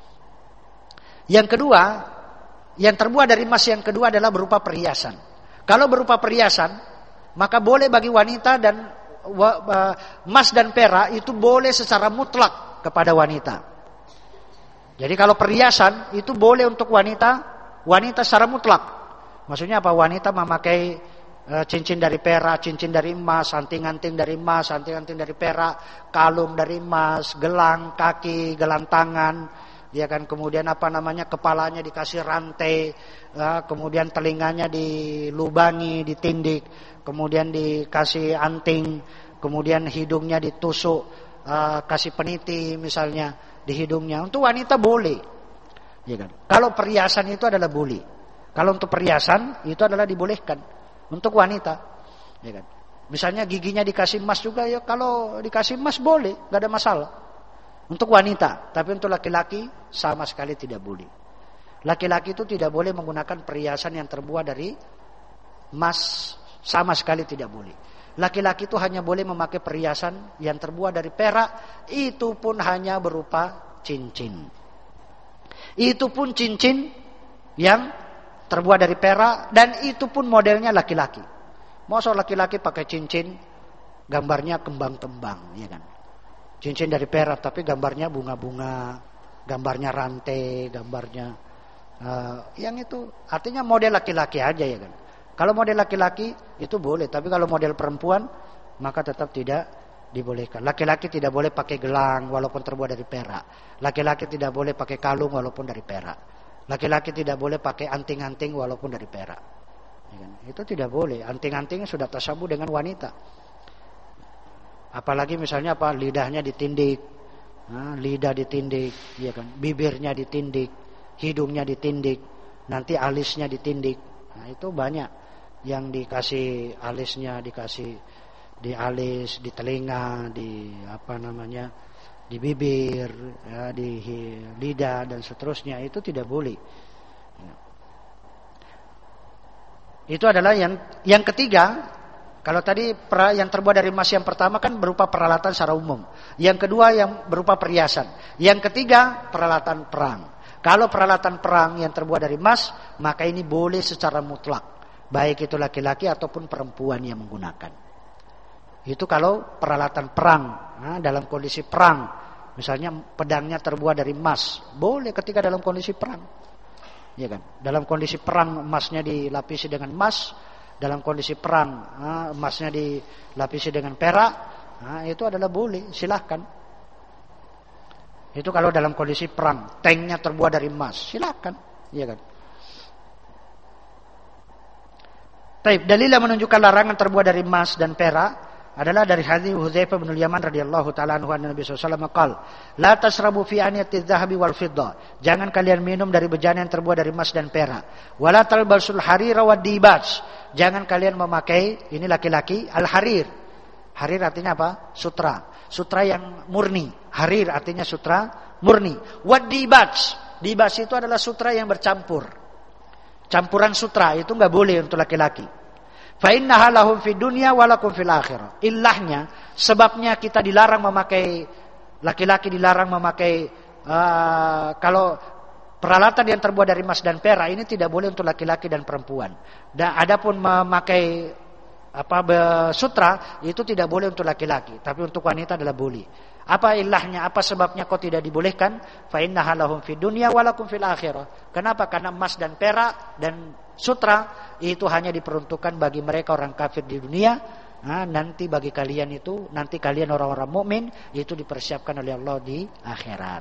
Speaker 1: Yang kedua, yang terbuat dari emas yang kedua adalah berupa perhiasan. Kalau berupa perhiasan, maka boleh bagi wanita dan uh, emas dan perak itu boleh secara mutlak kepada wanita. Jadi kalau perhiasan itu boleh untuk wanita. Wanita secara mutlak. Maksudnya apa? Wanita memakai e, cincin dari perak, cincin dari emas, anting-anting dari emas, anting-anting dari perak, kalung dari emas, gelang kaki, gelang tangan, ya kan? Kemudian apa namanya? Kepalanya dikasih rantai, e, kemudian telinganya dilubangi, ditindik, kemudian dikasih anting, kemudian hidungnya ditusuk, e, kasih peniti misalnya di hidungnya. Untuk wanita boleh. Ya kan? Kalau perhiasan itu adalah boleh. Kalau untuk perhiasan itu adalah dibolehkan untuk wanita. Ya kan? Misalnya giginya dikasih emas juga ya, kalau dikasih emas boleh, nggak ada masalah. Untuk wanita, tapi untuk laki-laki sama sekali tidak boleh. Laki-laki itu tidak boleh menggunakan perhiasan yang terbuat dari emas, sama sekali tidak boleh. Laki-laki itu hanya boleh memakai perhiasan yang terbuat dari perak, itu pun hanya berupa cincin. Itu pun cincin yang terbuat dari perak dan itu pun modelnya laki-laki. Masa laki-laki pakai cincin gambarnya kembang-kembang, ya kan? Cincin dari perak tapi gambarnya bunga-bunga, gambarnya rantai, gambarnya uh, yang itu artinya model laki-laki aja, ya kan? Kalau model laki-laki itu boleh, tapi kalau model perempuan maka tetap tidak dibolehkan. Laki-laki tidak boleh pakai gelang walaupun terbuat dari perak. Laki-laki tidak boleh pakai kalung walaupun dari perak. Laki-laki tidak boleh pakai anting-anting walaupun dari perak. Ya kan? Itu tidak boleh. Anting-anting sudah tasabuh dengan wanita. Apalagi misalnya apa? Lidahnya ditindik, nah, lidah ditindik, ya kan? Bibirnya ditindik, hidungnya ditindik, nanti alisnya ditindik. Nah, itu banyak yang dikasih alisnya, dikasih di alis, di telinga, di apa namanya, di bibir, ya, di lidah dan seterusnya, itu tidak boleh. Itu adalah yang yang ketiga. Kalau tadi yang terbuat dari emas yang pertama kan berupa peralatan secara umum. Yang kedua yang berupa perhiasan. Yang ketiga peralatan perang. Kalau peralatan perang yang terbuat dari emas, maka ini boleh secara mutlak. Baik itu laki-laki ataupun perempuan yang menggunakan. Itu kalau peralatan perang. Nah, dalam kondisi perang. Misalnya pedangnya terbuat dari emas. Boleh ketika dalam kondisi perang. Ya kan? Dalam kondisi perang emasnya dilapisi dengan emas. Dalam kondisi perang emasnya dilapisi dengan perak, nah, itu adalah boleh, silahkan. Itu kalau dalam kondisi perang, tanknya terbuat dari emas, silahkan, iya kan. Taib, dalil yang menunjukkan larangan terbuat dari emas dan perak adalah dari hadis Hudzaifah bin Yaman radhiyallahu taala anhu Nabi sallallahu alaihi wasallam qaal, la tasrabu fi aniyatiz zahabi wal fiddah. Jangan kalian minum dari bejana yang terbuat dari emas dan perak. Wala talbasul harira wad dibaj. Jangan kalian memakai, ini laki-laki, al-harir. Harir artinya apa? Sutra. Sutra yang murni. Harir artinya sutra murni. Wad dibaj. Dibaj itu adalah sutra yang bercampur. Campuran sutra itu enggak boleh untuk laki-laki. Fa innaha lahum fid dunya wa lakum fil akhirah. Illahnya, sebabnya kita dilarang memakai, laki-laki dilarang memakai uh, kalau peralatan yang terbuat dari emas dan perak ini tidak boleh untuk laki-laki dan perempuan. Dan adapun memakai apa sutra itu tidak boleh untuk laki-laki, tapi untuk wanita adalah boleh. Apa ilahnya? Apa sebabnya kok tidak dibolehkan? Fa innaha lahum fid dunya wa lakum fil akhirah. Kenapa? Karena emas dan perak dan sutra itu hanya diperuntukkan bagi mereka orang kafir di dunia. Nah, nanti bagi kalian itu, nanti kalian orang-orang mukmin itu dipersiapkan oleh Allah di akhirat.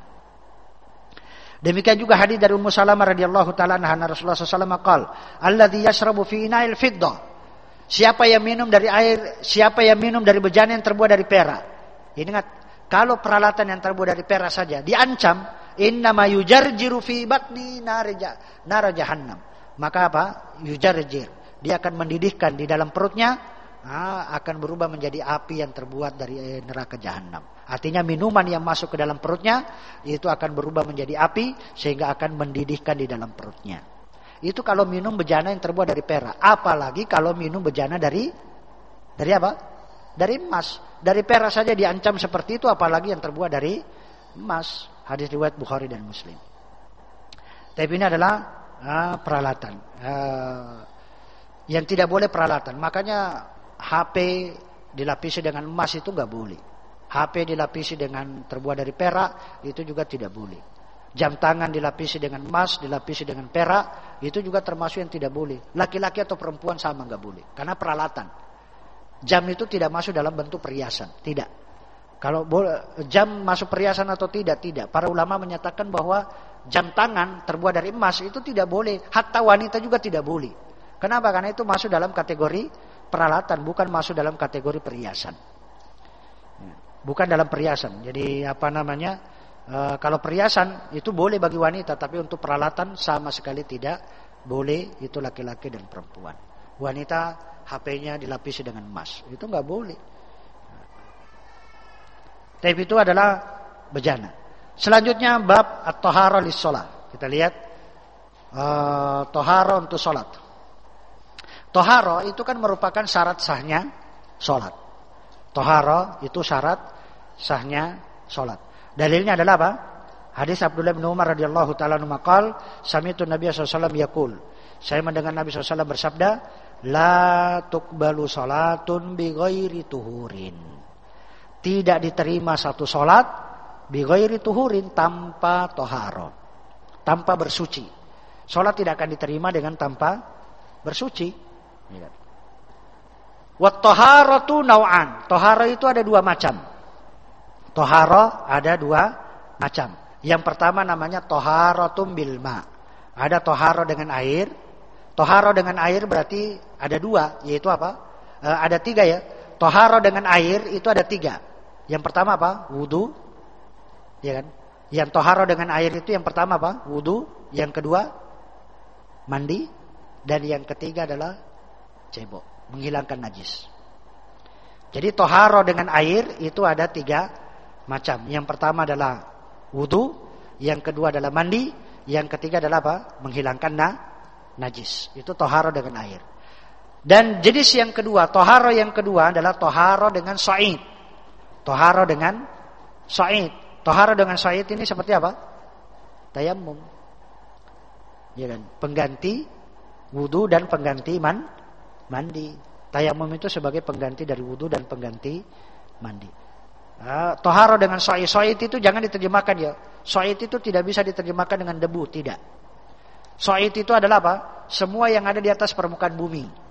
Speaker 1: Demikian juga hadis dari Ummu Salamah radhiyallahu taala anha Rasulullah sallallahu alaihi wasallam qaal, "Alladzi yashrabu fi ina'il fiddah." Siapa yang minum dari air, siapa yang minum dari bejana yang terbuat dari perak. Ingat, kalau peralatan yang terbuat dari perak saja diancam, innama yujarjiru fi batni nar jahannam. Maka apa? Yujarjir. Dia akan mendidihkan di dalam perutnya, nah, akan berubah menjadi api yang terbuat dari neraka jahanam. Artinya minuman yang masuk ke dalam perutnya itu akan berubah menjadi api sehingga akan mendidihkan di dalam perutnya. Itu kalau minum bejana yang terbuat dari perak. Apalagi kalau minum bejana dari dari apa? Dari emas. Dari perak saja diancam seperti itu, apalagi yang terbuat dari emas. Hadis riwayat Bukhari dan Muslim. Tapi ini adalah uh, peralatan. Uh, yang tidak boleh peralatan. Makanya H P dilapisi dengan emas itu nggak boleh. H P dilapisi dengan terbuat dari perak itu juga tidak boleh. Jam tangan dilapisi dengan emas, dilapisi dengan perak, itu juga termasuk yang tidak boleh. Laki-laki atau perempuan sama nggak boleh, karena peralatan. Jam itu tidak masuk dalam bentuk perhiasan, tidak. Kalau jam masuk perhiasan atau tidak, tidak. Para ulama menyatakan bahwa jam tangan terbuat dari emas itu tidak boleh, hatta wanita juga tidak boleh. Kenapa? Karena itu masuk dalam kategori peralatan, bukan masuk dalam kategori perhiasan. Bukan dalam perhiasan. Jadi apa namanya? E, kalau perhiasan itu boleh bagi wanita, tapi untuk peralatan sama sekali tidak boleh, itu laki-laki dan perempuan. Wanita H P-nya dilapisi dengan emas, itu nggak boleh. Tapi itu adalah bejana. Selanjutnya bab at-taharah lis-shalah. Kita lihat uh, taharah untuk salat. Taharah itu kan merupakan syarat sahnya salat. Taharah itu syarat sahnya salat. Dalilnya adalah apa? Hadis Abdullah bin Umar radhiyallahu taala anhu maqal, sami'tu Nabi sallallahu alaihi wasallam yaqul. Saya mendengar Nabi sallallahu alaihi wasallam bersabda, la tuqbalu salatun bi ghairi tuhurin. Tidak diterima satu salat bi ghairi tuhurin, tanpa taharah, tanpa bersuci. Salat tidak akan diterima dengan tanpa bersuci. Wa taharatu nau'an. Taharah itu ada dua macam. Taharah ada dua macam. Yang pertama namanya taharatum bil ma. Ada taharah dengan air. Taharah dengan air berarti ada dua, yaitu apa? E, ada tiga ya. Taharah dengan air itu ada tiga. Yang pertama apa? Wudu. Ya kan? Yang taharah dengan air itu yang pertama apa? Wudu. Yang kedua mandi. Dan yang ketiga adalah cebok, menghilangkan najis. Jadi taharah dengan air itu ada tiga macam. Yang pertama adalah wudu, yang kedua adalah mandi, yang ketiga adalah apa? Menghilangkan na, najis. Itu taharah dengan air. Dan jenis yang kedua, toharo yang kedua adalah toharo dengan sa'id. Toharo dengan sa'id. Toharo dengan sa'id ini seperti apa? Tayammum. Ya kan? Pengganti wudu dan pengganti man, mandi. Tayammum itu sebagai pengganti dari wudu dan pengganti mandi. Nah, toharo dengan sa'id. Sa'id itu jangan diterjemahkan ya. Sa'id itu tidak bisa diterjemahkan dengan debu, tidak. Sa'id itu adalah apa? Semua yang ada di atas permukaan bumi.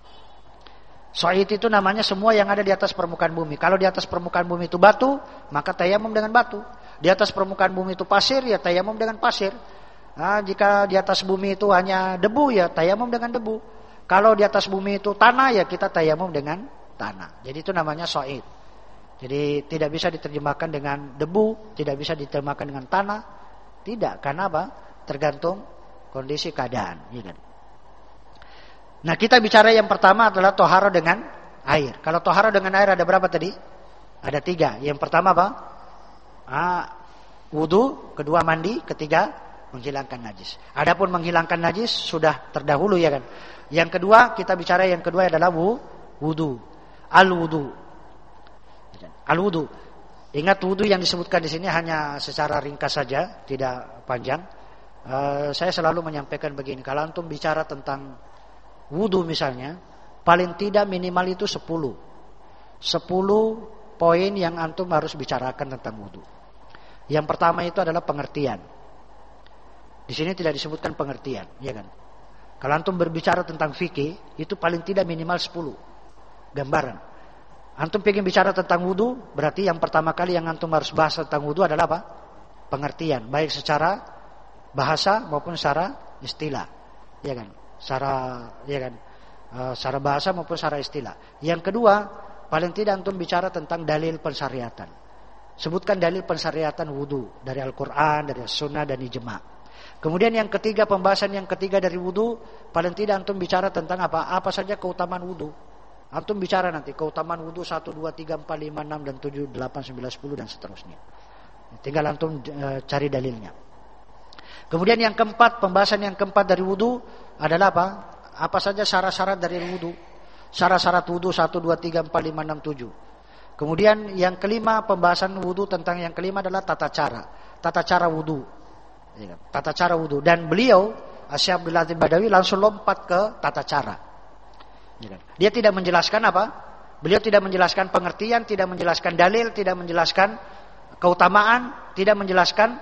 Speaker 1: Sa'id itu namanya semua yang ada di atas permukaan bumi. Kalau di atas permukaan bumi itu batu, maka tayamum dengan batu. Di atas permukaan bumi itu pasir, ya tayamum dengan pasir. Nah, jika di atas bumi itu hanya debu, ya tayamum dengan debu. Kalau di atas bumi itu tanah, ya kita tayamum dengan tanah. Jadi itu namanya sa'id. Jadi tidak bisa diterjemahkan dengan debu, tidak bisa diterjemahkan dengan tanah. Tidak, karena apa? Tergantung kondisi keadaan, ya kan? Nah, kita bicara yang pertama adalah toharo dengan air. Kalau toharo dengan air ada berapa tadi? Ada tiga. Yang pertama apa? Ah, wudu, kedua mandi, ketiga menghilangkan najis. Adapun menghilangkan najis sudah terdahulu, ya kan? Yang kedua, kita bicara yang kedua adalah wudu. Al-wudu. Al-wudu. Ingat, wudu yang disebutkan di sini hanya secara ringkas saja, tidak panjang. Uh, saya selalu menyampaikan begini, kalau antum bicara tentang wudu misalnya, paling tidak minimal itu sepuluh. sepuluh poin yang antum harus bicarakan tentang wudu. Yang pertama itu adalah pengertian. Di sini tidak disebutkan pengertian, ya kan? Kalau antum berbicara tentang fikih, itu paling tidak minimal sepuluh gambaran. Antum pengen bicara tentang wudu, berarti yang pertama kali yang antum harus bahas tentang wudu adalah apa? Pengertian, baik secara bahasa maupun secara istilah, ya kan? Secara, ya kan? Uh, secara bahasa maupun secara istilah. Yang kedua, paling tidak antum bicara tentang dalil pensyariatan. Sebutkan dalil pensyariatan wudu dari Al-Quran, dari Sunnah dan Ijma'. Kemudian yang ketiga, pembahasan yang ketiga dari wudu, paling tidak antum bicara tentang apa? Apa saja keutamaan wudu. Antum bicara nanti keutamaan wudu satu, dua, tiga, empat, lima, enam dan tujuh, delapan, sembilan, sepuluh dan seterusnya. Tinggal antum uh, cari dalilnya. Kemudian yang keempat, pembahasan yang keempat dari wudu adalah apa? Apa saja syarat-syarat dari wudu. Syarat-syarat wudu satu, dua, tiga, empat, lima, enam, tujuh. Kemudian yang kelima, pembahasan wudu tentang yang kelima adalah tata cara. Tata cara wudu. Tata cara wudu. Dan beliau, Syekh Abdul Latif Badawi langsung lompat ke tata cara. Dia tidak menjelaskan apa? Beliau tidak menjelaskan pengertian, tidak menjelaskan dalil, tidak menjelaskan keutamaan, tidak menjelaskan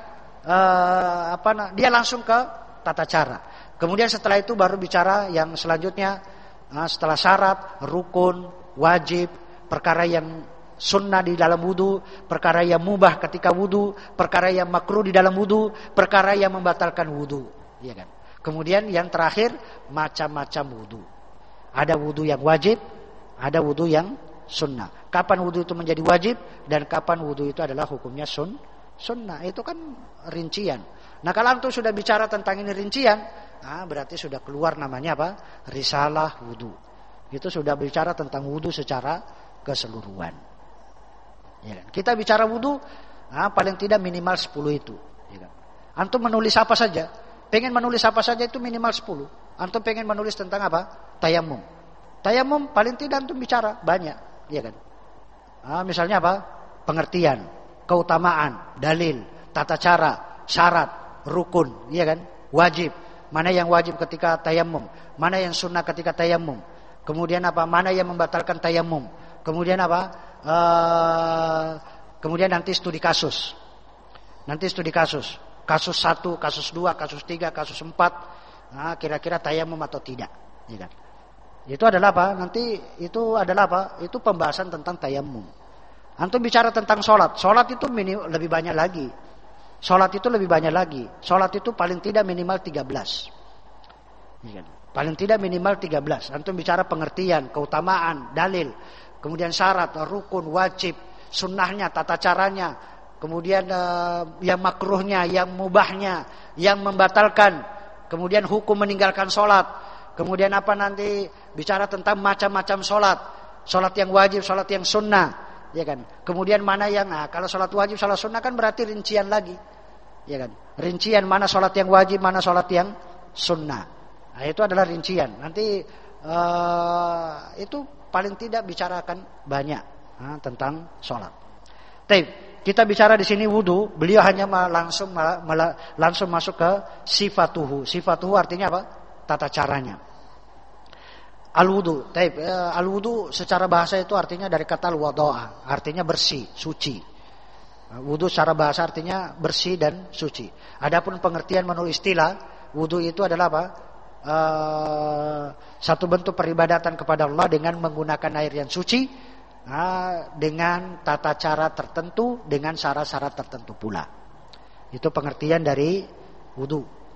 Speaker 1: uh, apa? Dia langsung ke tata cara. Kemudian setelah itu baru bicara yang selanjutnya, uh, setelah syarat, rukun, wajib, perkara yang sunnah di dalam wudu, perkara yang mubah ketika wudu, perkara yang makruh di dalam wudu, perkara yang membatalkan wudu, ya kan? Kemudian yang terakhir, macam-macam wudu. Ada wudu yang wajib, ada wudu yang sunnah. Kapan wudu itu menjadi wajib dan kapan wudu itu adalah hukumnya sun, sunnah. Itu kan rincian. Nah, kalau antum sudah bicara tentang ini rincian, nah berarti sudah keluar namanya apa? Risalah wudu. Itu sudah bicara tentang wudu secara keseluruhan. Ya kan? Kita bicara wudu, nah, paling tidak minimal sepuluh itu. Ya kan? Antum menulis apa saja, pengen menulis apa saja itu minimal sepuluh. Antum pengen menulis tentang apa? Tayamum. Tayamum paling tidak antum bicara banyak, ya kan? Nah, misalnya apa? Pengertian, keutamaan, dalil, tata cara, syarat, rukun, ya kan? Wajib. Mana yang wajib ketika tayamum? Mana yang sunnah ketika tayamum? Kemudian apa? Mana yang membatalkan tayamum? Kemudian apa? Uh, kemudian nanti studi kasus. Nanti studi kasus. Kasus satu, kasus dua, kasus tiga, kasus empat. Nah, kira-kira tayamum atau tidak, ya kan? Itu adalah apa? Nanti itu adalah apa? Itu pembahasan tentang tayamum. Antum bicara tentang sholat. Sholat itu minim, lebih banyak lagi. Sholat itu lebih banyak lagi. Sholat itu paling tidak minimal tiga belas. Ya kan? Paling tidak minimal tiga belas. Antum bicara pengertian, keutamaan, dalil, kemudian syarat, rukun, wajib, sunnahnya, tata caranya, kemudian uh, yang makruhnya, yang mubahnya, yang membatalkan, kemudian hukum meninggalkan sholat, kemudian apa nanti bicara tentang macam-macam sholat, sholat yang wajib, sholat yang sunnah, ya kan? Kemudian mana yang, nah, kalau sholat wajib, sholat sunnah kan berarti rincian lagi, ya kan? Rincian mana sholat yang wajib, mana sholat yang sunnah. Nah, itu adalah rincian. Nanti uh, itu paling tidak bicarakan banyak uh, tentang sholat. Tapi kita bicara di sini wudu, beliau hanya langsung langsung masuk ke sifatuhu. Sifatuhu artinya apa? Tata caranya. Al-wudu. Taib, al-wudu secara bahasa itu artinya dari kata al-wado'a, artinya bersih, suci. Wudu secara bahasa artinya bersih dan suci. Adapun pengertian menurut istilah, wudu itu adalah apa? Uh, satu bentuk peribadatan kepada Allah dengan menggunakan air yang suci, uh, dengan tata cara tertentu, dengan syarat-syarat tertentu pula. Itu pengertian dari wudu.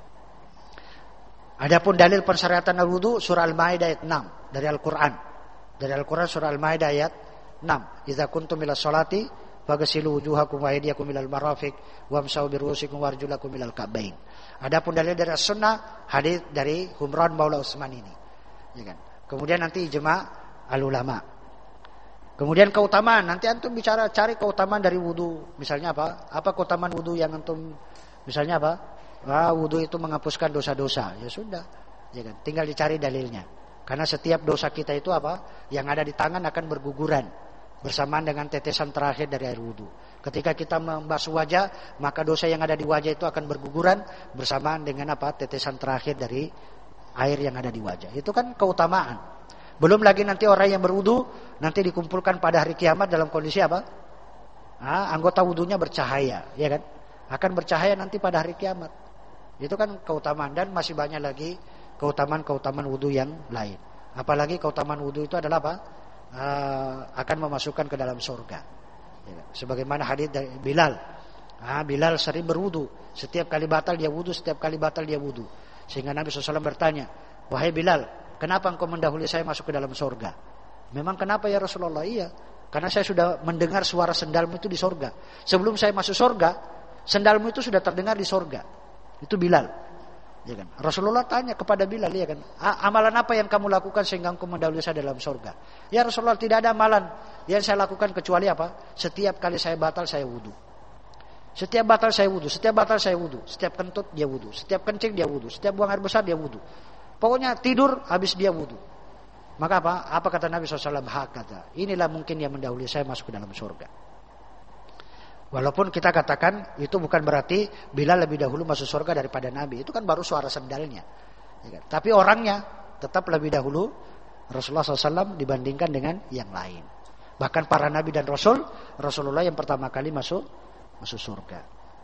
Speaker 1: Adapun dalil pensyariatan al-wudu surah Al-Maidah ayat enam dari Al-Qur'an. Dari Al-Qur'an surah Al-Maidah ayat enam. Idza kuntum ila sholati faghsilu wujuhakum wa aydiyakum ilal marafiq wamsahu bi ru'usikum warjulakum ilal ka'bain. Adapun dalil dari As-Sunnah hadis dari Humran Maula Utsman ini. Ya kan? Kemudian nanti ijma' al-ulama. Kemudian keutamaan, nanti antum bicara cari keutamaan dari wudu. Misalnya apa? Apa keutamaan wudu yang antum misalnya apa? Ah, wudu itu menghapuskan dosa-dosa. Ya sudah, ya kan? Tinggal dicari dalilnya. Karena setiap dosa kita itu apa? Yang ada di tangan akan berguguran bersamaan dengan tetesan terakhir dari air wudu. Ketika kita membasuh wajah, maka dosa yang ada di wajah itu akan berguguran bersamaan dengan apa? Tetesan terakhir dari air yang ada di wajah. Itu kan keutamaan. Belum lagi nanti orang yang berwudu nanti dikumpulkan pada hari kiamat dalam kondisi apa? Ah, anggota wudunya bercahaya, ya kan? Akan bercahaya nanti pada hari kiamat. Itu kan keutamaan, dan masih banyak lagi keutamaan-keutamaan wudu yang lain. Apalagi keutamaan wudu itu adalah apa? Uh, akan memasukkan ke dalam surga. Ya, sebagaimana hadis dari Bilal. Ah, Bilal sering berwudu. Setiap kali batal dia wudu, setiap kali batal dia wudu. Sehingga Nabi shallallahu alaihi wasallam bertanya, wahai Bilal, kenapa engkau mendahului saya masuk ke dalam surga? Memang kenapa ya Rasulullah? Iya, karena saya sudah mendengar suara sendalmu itu di surga. Sebelum saya masuk surga, sendalmu itu sudah terdengar di surga. Itu Bilal, ya kan? Rasulullah tanya kepada Bilal, ya kan? Amalan apa yang kamu lakukan sehingga engkau mendahului saya dalam surga? Ya Rasulullah, tidak ada amalan yang saya lakukan kecuali apa? Setiap kali saya batal saya wudu. Setiap batal saya wudu, setiap batal saya wudu, setiap kentut dia wudu, setiap kencing dia wudu, setiap buang air besar dia wudu. Pokoknya tidur habis dia wudu. Maka apa? Apa kata Nabi shallallahu alaihi wasallam? Hak kata. Inilah mungkin yang mendahului saya masuk ke dalam surga. Walaupun kita katakan itu bukan berarti Bilal lebih dahulu masuk surga daripada Nabi. Itu kan baru suara sendalnya, ya kan? Tapi orangnya tetap lebih dahulu Rasulullah shallallahu alaihi wasallam dibandingkan dengan yang lain. Bahkan para Nabi dan Rasul, Rasulullah yang pertama kali masuk masuk surga.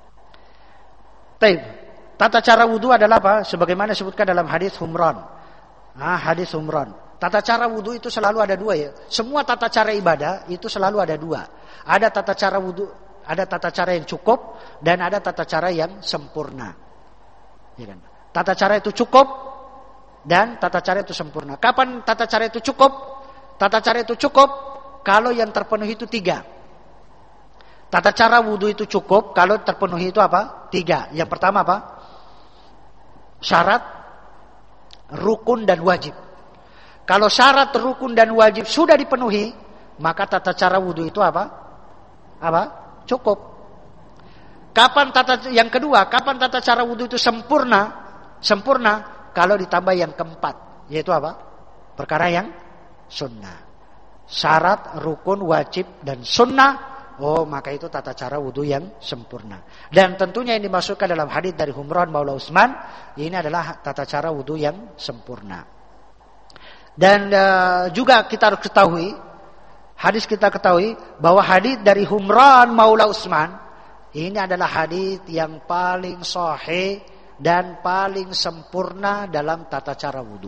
Speaker 1: Taib. Tata cara wudu adalah apa? Sebagaimana disebutkan dalam hadis Humran. Ah, hadis Humran. Tata cara wudu itu selalu ada dua, ya. Semua tata cara ibadah itu selalu ada dua. Ada tata cara wudu, ada tata cara yang cukup dan ada tata cara yang sempurna. Ya kan? Tata cara itu cukup dan tata cara itu sempurna. Kapan tata cara itu cukup? Tata cara itu cukup kalau yang terpenuhi itu tiga. Tata cara wudu itu cukup kalau terpenuhi itu apa? Tiga. Yang pertama apa? Syarat, rukun dan wajib. Kalau syarat, rukun dan wajib sudah dipenuhi, maka tata cara wudu itu apa? Apa? Cukup. Kapan tata yang kedua? Kapan tata cara wudu itu sempurna? Sempurna kalau ditambah yang keempat, yaitu apa? Perkara yang sunnah. Syarat, rukun, wajib dan sunnah. Oh, maka itu tata cara wudu yang sempurna. Dan tentunya yang dimasukkan dalam hadis dari Humran Maula Utsman, ini adalah tata cara wudu yang sempurna. Dan uh, juga kita harus ketahui, hadis kita ketahui bahwa hadis dari Humran Maula Utsman ini adalah hadis yang paling sahih dan paling sempurna dalam tata cara wudu.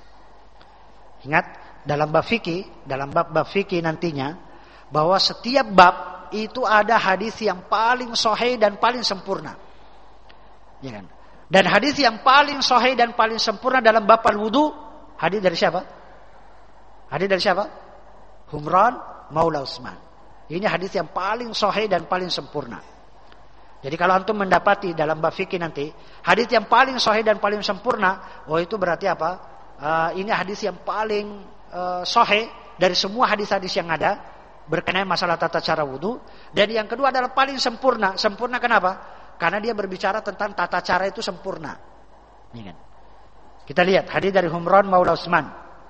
Speaker 1: Ingat, dalam bab fikih, dalam bab-bab fikih nantinya, bahwa setiap bab itu ada hadis yang paling sahih dan paling sempurna. Ya kan? Dan hadis yang paling sahih dan paling sempurna dalam bab al-wudu, hadis dari siapa? Hadis dari siapa? Humran Maula Utsman. Ini hadis yang paling sahih dan paling sempurna. Jadi kalau antum mendapati dalam bab fikih nanti hadis yang paling sahih dan paling sempurna, oh itu berarti apa? Uh, ini hadis yang paling uh, sahih dari semua hadis-hadis yang ada berkenaan masalah tata cara wudu. Dan yang kedua adalah paling sempurna. Sempurna kenapa? Karena dia berbicara tentang tata cara itu sempurna. Ini kan. Kita lihat hadis dari Humran Maula Utsman.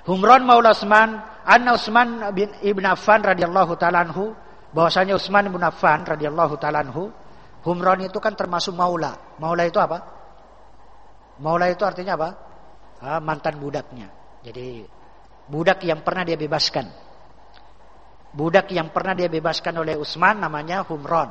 Speaker 1: Humran maula Utsman, anna Utsman bin Ibn Affan radhiyallahu taala anhu, bahwasanya Utsman bin Affan radhiyallahu taala anhu, Humran itu kan termasuk maula. Maula itu apa? Maula itu artinya apa? Ah, mantan budaknya. Jadi budak yang pernah dia bebaskan. Budak yang pernah dia bebaskan oleh Utsman namanya Humran.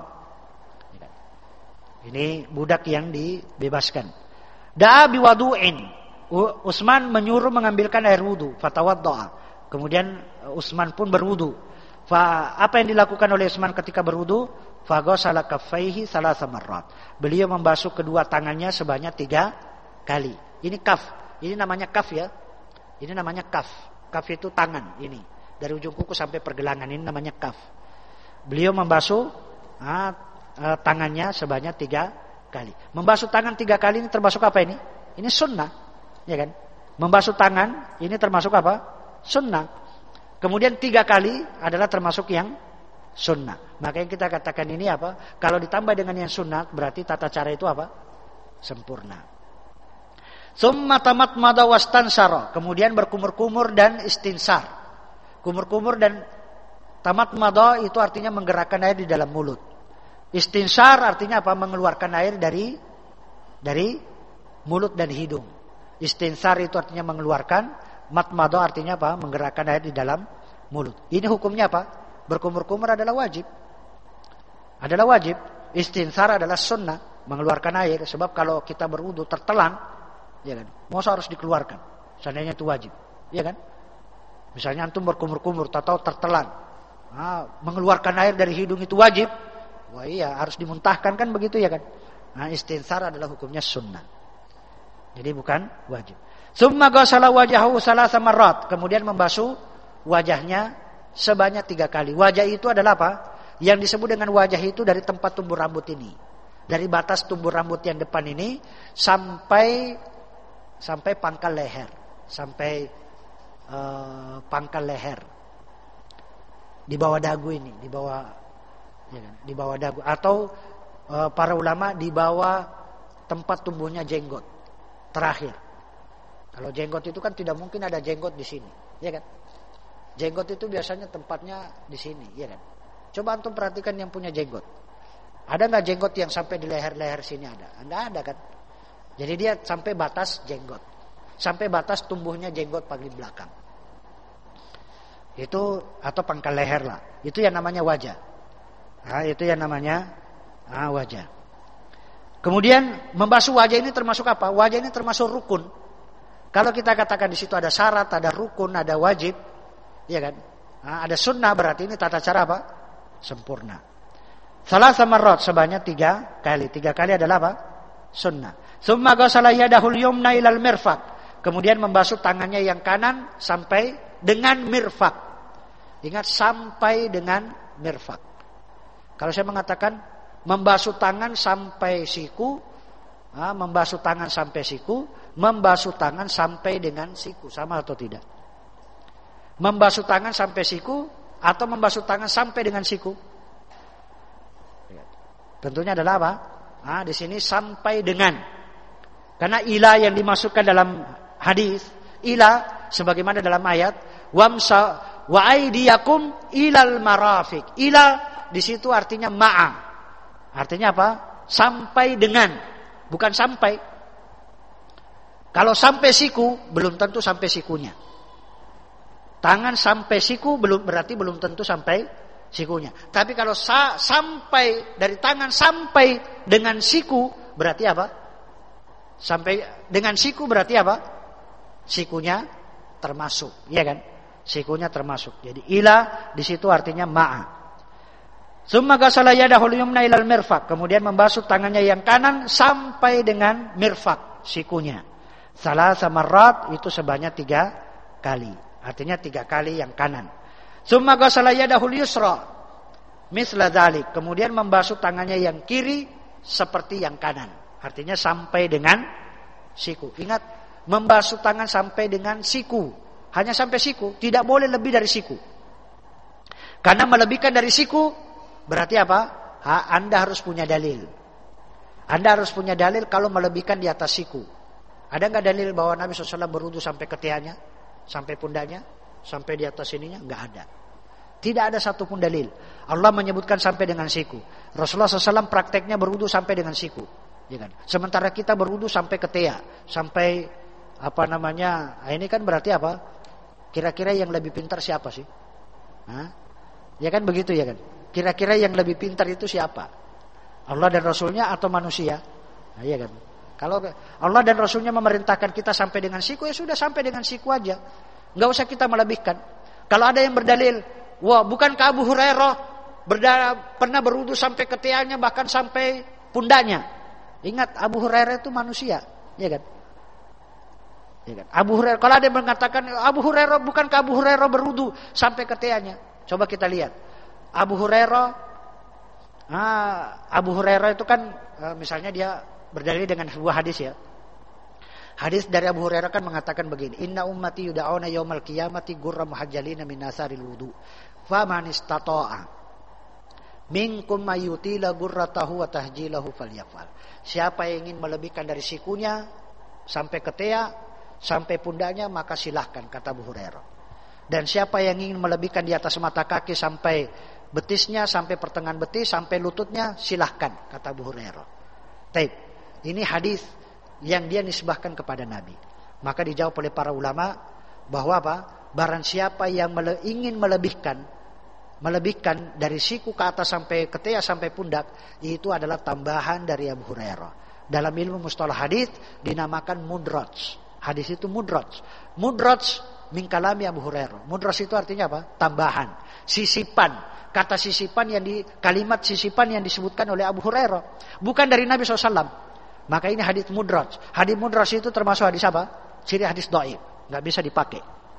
Speaker 1: Ini budak yang dibebaskan. Da'a biwadu'in. Utsman menyuruh mengambilkan air wudu, fatawadda'a. Kemudian Utsman pun berwudu. Fa apa yang dilakukan oleh Utsman ketika berwudu? Fa ghassala kaffaihi salasa marrat. Beliau membasuh kedua tangannya sebanyak tiga kali. Ini kaf. Ini namanya kaf ya. Ini namanya kaf. Kaf itu tangan ini. Dari ujung kuku sampai pergelangan ini namanya kaf. Beliau membasuh ah, ah, tangannya sebanyak tiga kali. Membasuh tangan tiga kali ini termasuk apa ini? Ini sunnah, ya kan? Membasuh tangan ini termasuk apa? Sunnah. Kemudian tiga kali adalah termasuk yang sunnah. Makanya kita katakan ini apa? Kalau ditambah dengan yang sunnah berarti tata cara itu apa? Sempurna. Summa tamatmada wastansara. Kemudian berkumur-kumur dan istinsar. Kumur-kumur dan tamatmada itu artinya menggerakkan air di dalam mulut. Istinsar artinya apa? Mengeluarkan air dari dari mulut dan hidung. Istinsar itu artinya mengeluarkan, matmada artinya apa? Menggerakkan air di dalam mulut. Ini hukumnya apa? Berkumur-kumur adalah wajib. Adalah wajib. Istinsar adalah sunnah, mengeluarkan air. Sebab kalau kita berwudu tertelan, ya kan? Masa harus dikeluarkan. Seandainya itu wajib, ya kan? Misalnya antum berkumur-kumur, tahu tertelan, nah, mengeluarkan air dari hidung itu wajib. Wah iya, harus dimuntahkan kan begitu ya kan? Nah, istinsar adalah hukumnya sunnah. Jadi bukan wajib. Summa ghassala wajahu salasa marrat. Kemudian membasuh wajahnya sebanyak tiga kali. Wajah itu adalah apa? Yang disebut dengan wajah itu dari tempat tumbuh rambut ini. Dari batas tumbuh rambut yang depan ini sampai sampai pangkal leher, sampai uh, pangkal leher. Di bawah dagu ini, di bawah ya kan? Di bawah dagu atau uh, para ulama di bawah tempat tumbuhnya jenggot terakhir. Kalau jenggot itu kan tidak mungkin ada jenggot di sini, ya kan? Jenggot itu biasanya tempatnya di sini, ya kan? Coba antum perhatikan yang punya jenggot. Ada nggak jenggot yang sampai di leher-leher sini ada? Nggak ada kan? Jadi dia sampai batas jenggot, sampai batas tumbuhnya jenggot paling belakang. Itu atau pangkal leher lah. Itu yang namanya wajah. Nah, itu yang namanya ah, wajah. Kemudian membasuh wajah ini termasuk apa? Wajah ini termasuk rukun. Kalau kita katakan di situ ada syarat, ada rukun, ada wajib, ya kan? Nah, ada sunnah berarti ini tata cara apa? Sempurna. Salah sama rot sebanyak tiga kali. Tiga kali adalah apa? Sunnah. Summa ghasala yadahul yumna ilal mirfaq. Kemudian membasuh tangannya yang kanan sampai dengan mirfaq. Ingat sampai dengan mirfaq. Kalau saya mengatakan membasuh tangan sampai siku, nah, membasuh tangan sampai siku, membasuh tangan sampai dengan siku, sama atau tidak? Membasuh tangan sampai siku atau membasuh tangan sampai dengan siku? Tentunya adalah apa? Nah, di sini sampai dengan. Karena ila yang dimasukkan dalam hadis, ila sebagaimana dalam ayat, wamsa wa aydiyakum ilal marafiq. Ila di situ artinya ma'a. Artinya apa? Sampai dengan, bukan sampai. Kalau sampai siku belum tentu sampai sikunya. Tangan sampai siku belum berarti belum tentu sampai sikunya. Tapi kalau sa- sampai dari tangan sampai dengan siku berarti apa? Sampai dengan siku berarti apa? Sikunya termasuk, iya kan? Sikunya termasuk. Jadi ila di situ artinya ma'a. Summa ghasala yadahul yumna ilal mirfaq. Kemudian membasuh tangannya yang kanan sampai dengan mirfaq, sikunya. Salasa marrat itu sebanyak tiga kali. Artinya tiga kali yang kanan. Summa ghasala yadahul yusra misla dzalik. Kemudian membasuh tangannya yang kiri seperti yang kanan. Artinya sampai dengan siku. Ingat, membasuh tangan sampai dengan siku. Hanya sampai siku, tidak boleh lebih dari siku. Karena melebihkan dari siku berarti apa? Ha, Anda harus punya dalil. Anda harus punya dalil kalau melebihkan di atas siku. Ada nggak dalil bahwa Nabi shallallahu alaihi wasallam berwudu sampai ketiaknya? sampai pundaknya, sampai di atas ininya, enggak ada. Tidak ada satupun dalil. Allah menyebutkan sampai dengan siku. Rasulullah shallallahu alaihi wasallam prakteknya berwudu sampai dengan siku, ya kan? Sementara kita berwudu sampai ketiak, sampai apa namanya? Ini kan berarti apa? Kira-kira yang lebih pintar siapa sih? Hah? Ya kan begitu ya kan? Kira-kira yang lebih pintar itu siapa? Allah dan Rasulnya atau manusia? Nah, iya kan? Kalau Allah dan Rasulnya memerintahkan kita sampai dengan siku, ya sudah sampai dengan siku aja. Enggak usah kita melebihkan. Kalau ada yang berdalil, wah bukankah Abu Hurairah berda- pernah berwudu sampai ketiaknya, bahkan sampai pundaknya? Ingat, Abu Hurairah itu manusia, ya kan? Ya kan? Abu Hurairah, kalau ada yang mengatakan Abu Hurairah, bukankah Abu Hurairah berwudu sampai ketiaknya? Coba kita lihat. Abu Hurairah, ah, Abu Hurairah itu kan uh, misalnya dia berdalil dengan sebuah hadis ya. Hadis dari Abu Hurairah kan mengatakan begini, Inna ummati yuda'una yaumal qiyamati gurra muhajjalina min nasaril wudu. Faman istata'a minkum mayutila gurratahu wa tahjilahu falyafal. Siapa yang ingin melebihkan dari sikunya sampai ketiak, sampai pundaknya, maka silahkan, kata Abu Hurairah. Dan siapa yang ingin melebihkan di atas mata kaki sampai betisnya, sampai pertengahan betis, sampai lututnya, silahkan, kata Abu Hurairah. Taib. Ini hadis yang dia nisbahkan kepada Nabi. Maka dijawab oleh para ulama bahwa apa? Barang siapa yang mele- ingin melebihkan, melebihkan dari siku ke atas sampai ketiak sampai pundak, itu adalah tambahan dari Abu Hurairah. Dalam ilmu mustalah hadis dinamakan mudraj. Hadis itu mudraj. Mudraj min kalami Abu Hurairah. Mudraj itu artinya apa? Tambahan, sisipan. Kata sisipan yang di kalimat sisipan yang disebutkan oleh Abu Hurairah, bukan dari Nabi shallallahu alaihi wasallam. Maka ini hadis mudraj. Hadis mudraj itu termasuk hadis apa? Ciri hadis dhaif, nggak bisa dipakai.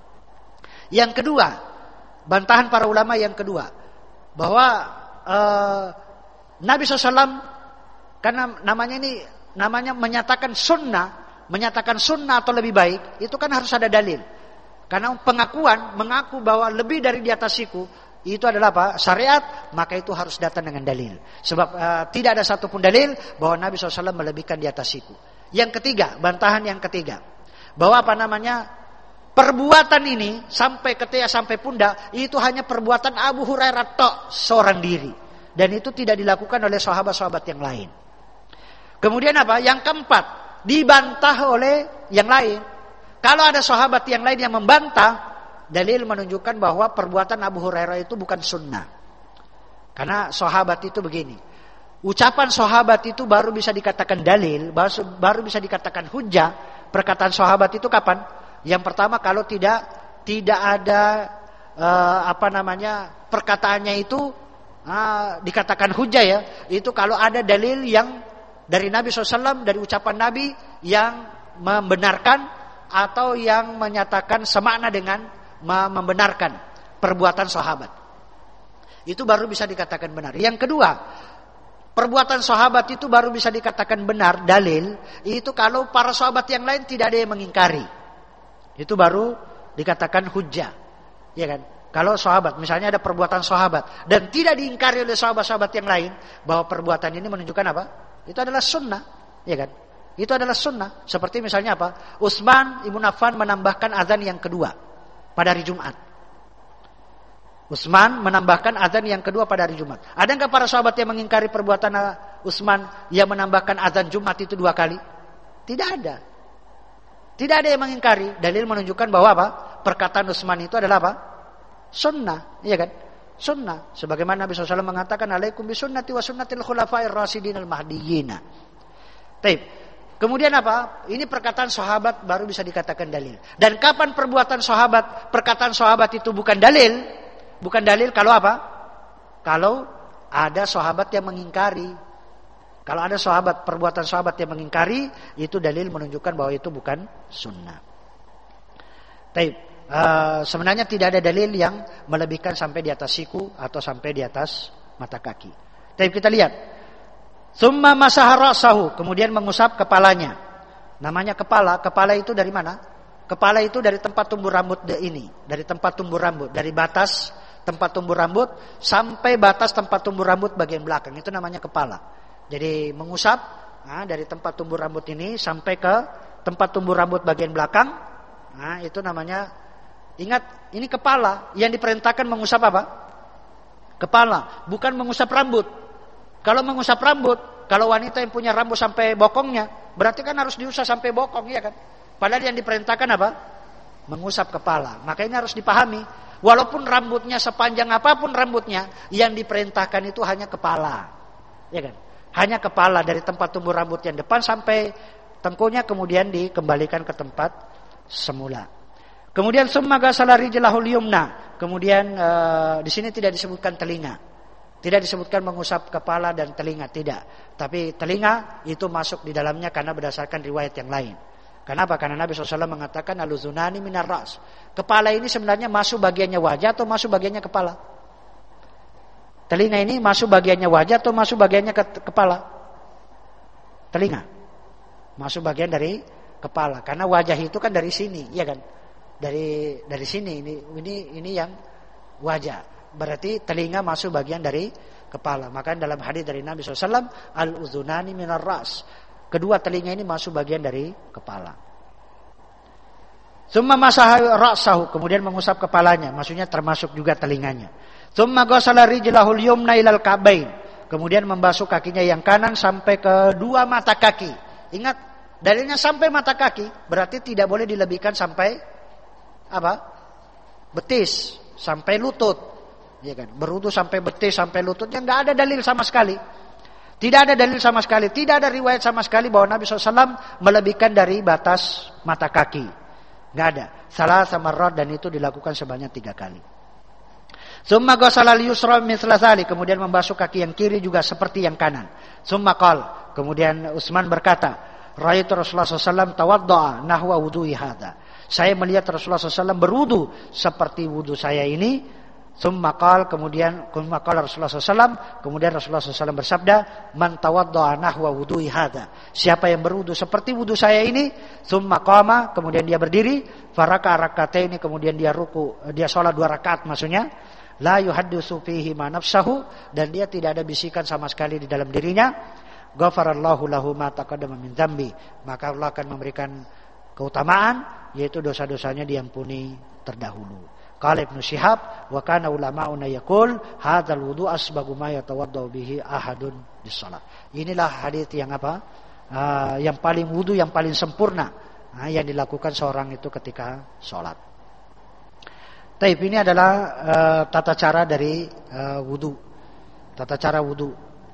Speaker 1: Yang kedua, bantahan para ulama yang kedua, bahwa uh, Nabi shallallahu alaihi wasallam, karena namanya ini namanya menyatakan sunnah, menyatakan sunnah atau lebih baik, itu kan harus ada dalil. Karena pengakuan mengaku bahwa lebih dari di atas siku itu adalah apa? Syariat, maka itu harus datang dengan dalil. Sebab uh, tidak ada satupun dalil bahwa Nabi shallallahu alaihi wasallam melebihkan di atas siku. Yang ketiga, bantahan yang ketiga, bahwa apa namanya, perbuatan ini sampai ketiak sampai pundak itu hanya perbuatan Abu Hurairah tok seorang diri, dan itu tidak dilakukan oleh sahabat-sahabat yang lain. Kemudian apa? Yang keempat, dibantah oleh yang lain. Kalau ada sahabat yang lain yang membantah, dalil menunjukkan bahwa perbuatan Abu Hurairah itu bukan sunnah. Karena sahabat itu begini, ucapan sahabat itu baru bisa dikatakan dalil, baru bisa dikatakan hujjah. Perkataan sahabat itu kapan? Yang pertama, kalau tidak tidak ada uh, apa namanya perkataannya itu uh, dikatakan hujjah ya. Itu kalau ada dalil yang dari Nabi shallallahu alaihi wasallam, dari ucapan Nabi yang membenarkan atau yang menyatakan semakna dengan membenarkan perbuatan sahabat. Itu baru bisa dikatakan benar. Yang kedua, perbuatan sahabat itu baru bisa dikatakan benar, dalil, itu kalau para sahabat yang lain tidak ada yang mengingkari. Itu baru dikatakan hujjah. Ya kan? Kalau sahabat, misalnya ada perbuatan sahabat dan tidak diingkari oleh sahabat-sahabat yang lain, bahwa perbuatan ini menunjukkan apa? Itu adalah sunnah, ya kan? Itu adalah sunnah. Seperti misalnya apa? Utsman ibn Affan menambahkan azan yang kedua pada hari Jumat. Utsman menambahkan azan yang kedua pada hari Jumat. Ada enggak para sahabat yang mengingkari perbuatan Utsman yang menambahkan azan Jumat itu dua kali? Tidak ada. Tidak ada yang mengingkari. Dalil menunjukkan bahwa apa? Perkataan Utsman itu adalah apa? Sunnah, iya kan? Sunnah. Sebagaimana Nabi shallallahu alaihi wasallam mengatakan, alaikum bisunnati wa sunnatil khulafa'ir rasyidin al-mahdiyyin. Baik. Kemudian apa? Ini perkataan sahabat baru bisa dikatakan dalil. Dan kapan perbuatan sahabat, perkataan sahabat itu bukan dalil? Bukan dalil kalau apa? Kalau ada sahabat yang mengingkari. Kalau ada sahabat, perbuatan sahabat yang mengingkari, itu dalil menunjukkan bahwa itu bukan sunnah. Taib. Uh, sebenarnya tidak ada dalil yang melebihkan sampai di atas siku atau sampai di atas mata kaki. Taib, kita lihat. Tsumma masaha ra'sahu, kemudian mengusap kepalanya. Namanya kepala, kepala itu dari mana? Kepala itu dari tempat tumbuh rambut ini, dari tempat tumbuh rambut, dari batas tempat tumbuh rambut sampai batas tempat tumbuh rambut bagian belakang, itu namanya kepala. Jadi mengusap nah, dari tempat tumbuh rambut ini sampai ke tempat tumbuh rambut bagian belakang, nah, itu namanya Ingat, ini kepala. Yang diperintahkan mengusap apa? Kepala, bukan mengusap rambut. Kalau mengusap rambut, kalau wanita yang punya rambut sampai bokongnya, berarti kan harus diusap sampai bokong, ya kan? Padahal yang diperintahkan apa? Mengusap kepala. Maka ini harus dipahami. Walaupun rambutnya sepanjang apapun rambutnya, yang diperintahkan itu hanya kepala, ya kan? Hanya kepala, dari tempat tumbuh rambut yang depan sampai tengkunya, kemudian dikembalikan ke tempat semula. Kemudian summa ghasala rijlahul yumna. Kemudian e, di sini tidak disebutkan telinga. Tidak disebutkan mengusap kepala dan telinga, tidak. Tapi telinga itu masuk di dalamnya karena berdasarkan riwayat yang lain. Kenapa? Karena Nabi shallallahu alaihi wasallam mengatakan al-uzunani minar ras. Kepala ini sebenarnya masuk bagiannya wajah atau masuk bagiannya kepala? Telinga ini masuk bagiannya wajah atau masuk bagiannya ke kepala? Telinga. Masuk bagian dari kepala. Karena wajah itu kan dari sini, ya kan? Dari dari sini ini ini ini yang wajah. Berarti telinga masuk bagian dari kepala. Maka dalam hadis dari Nabi shallallahu alaihi wasallam al-uzunani minar ras. Kedua telinga ini masuk bagian dari kepala. Summa masaha ra'sahu, kemudian mengusap kepalanya, maksudnya termasuk juga telinganya. Summa ghasala rijlahul yumna ilal ka'bain, kemudian membasuh kakinya yang kanan sampai ke dua mata kaki. Ingat, dalilnya sampai mata kaki, berarti tidak boleh dilebihkan sampai apa? Betis, sampai lutut. Ya kan? Berwudu sampai betis, sampai lututnya enggak ada dalil sama sekali. Tidak ada dalil sama sekali, tidak ada riwayat sama sekali bahwa Nabi shallallahu alaihi wasallam melebihkan dari batas mata kaki. Enggak ada. Salah sama rod, dan itu dilakukan sebanyak tiga kali. Summa ghasala al-yusra mithla dzalik, kemudian membasuh kaki yang kiri juga seperti yang kanan. Summa qala, kemudian Utsman berkata, ra'aitu Rasulullah shallallahu alaihi wasallam tawaddaa nahwa wudu'i hadza. Saya melihat Rasulullah shallallahu alaihi wasallam berwudu seperti wudu saya ini. Summa qala, kemudian summa qala Rasulullah shallallahu alaihi wasallam, kemudian Rasulullah shallallahu alaihi wasallam bersabda, man tawaddaa nahwa wudu'i hadza. Siapa yang berwudu seperti wudu saya ini, summa qama, kemudian dia berdiri, faraka rakataini, kemudian dia ruku, dia salat dua rakaat maksudnya, la yuhadditsu fihi ma nafsahu, dan dia tidak ada bisikan sama sekali di dalam dirinya, ghafarallahu lahu ma taqaddama min dzambi, maka Allah akan memberikan keutamaan, yaitu dosa-dosanya diampuni terdahulu. Qala Ibnu Syihab, wa kana ulama'una yaqul hadzal wudu asbagu ma yatawaddau bihi ahadun lis-shalah. Inilah hadis yang apa? Uh, yang paling wudu yang paling sempurna, uh, yang dilakukan seorang itu ketika salat. Taib, ini adalah uh, tata cara dari uh, wudu. Tata cara wudu.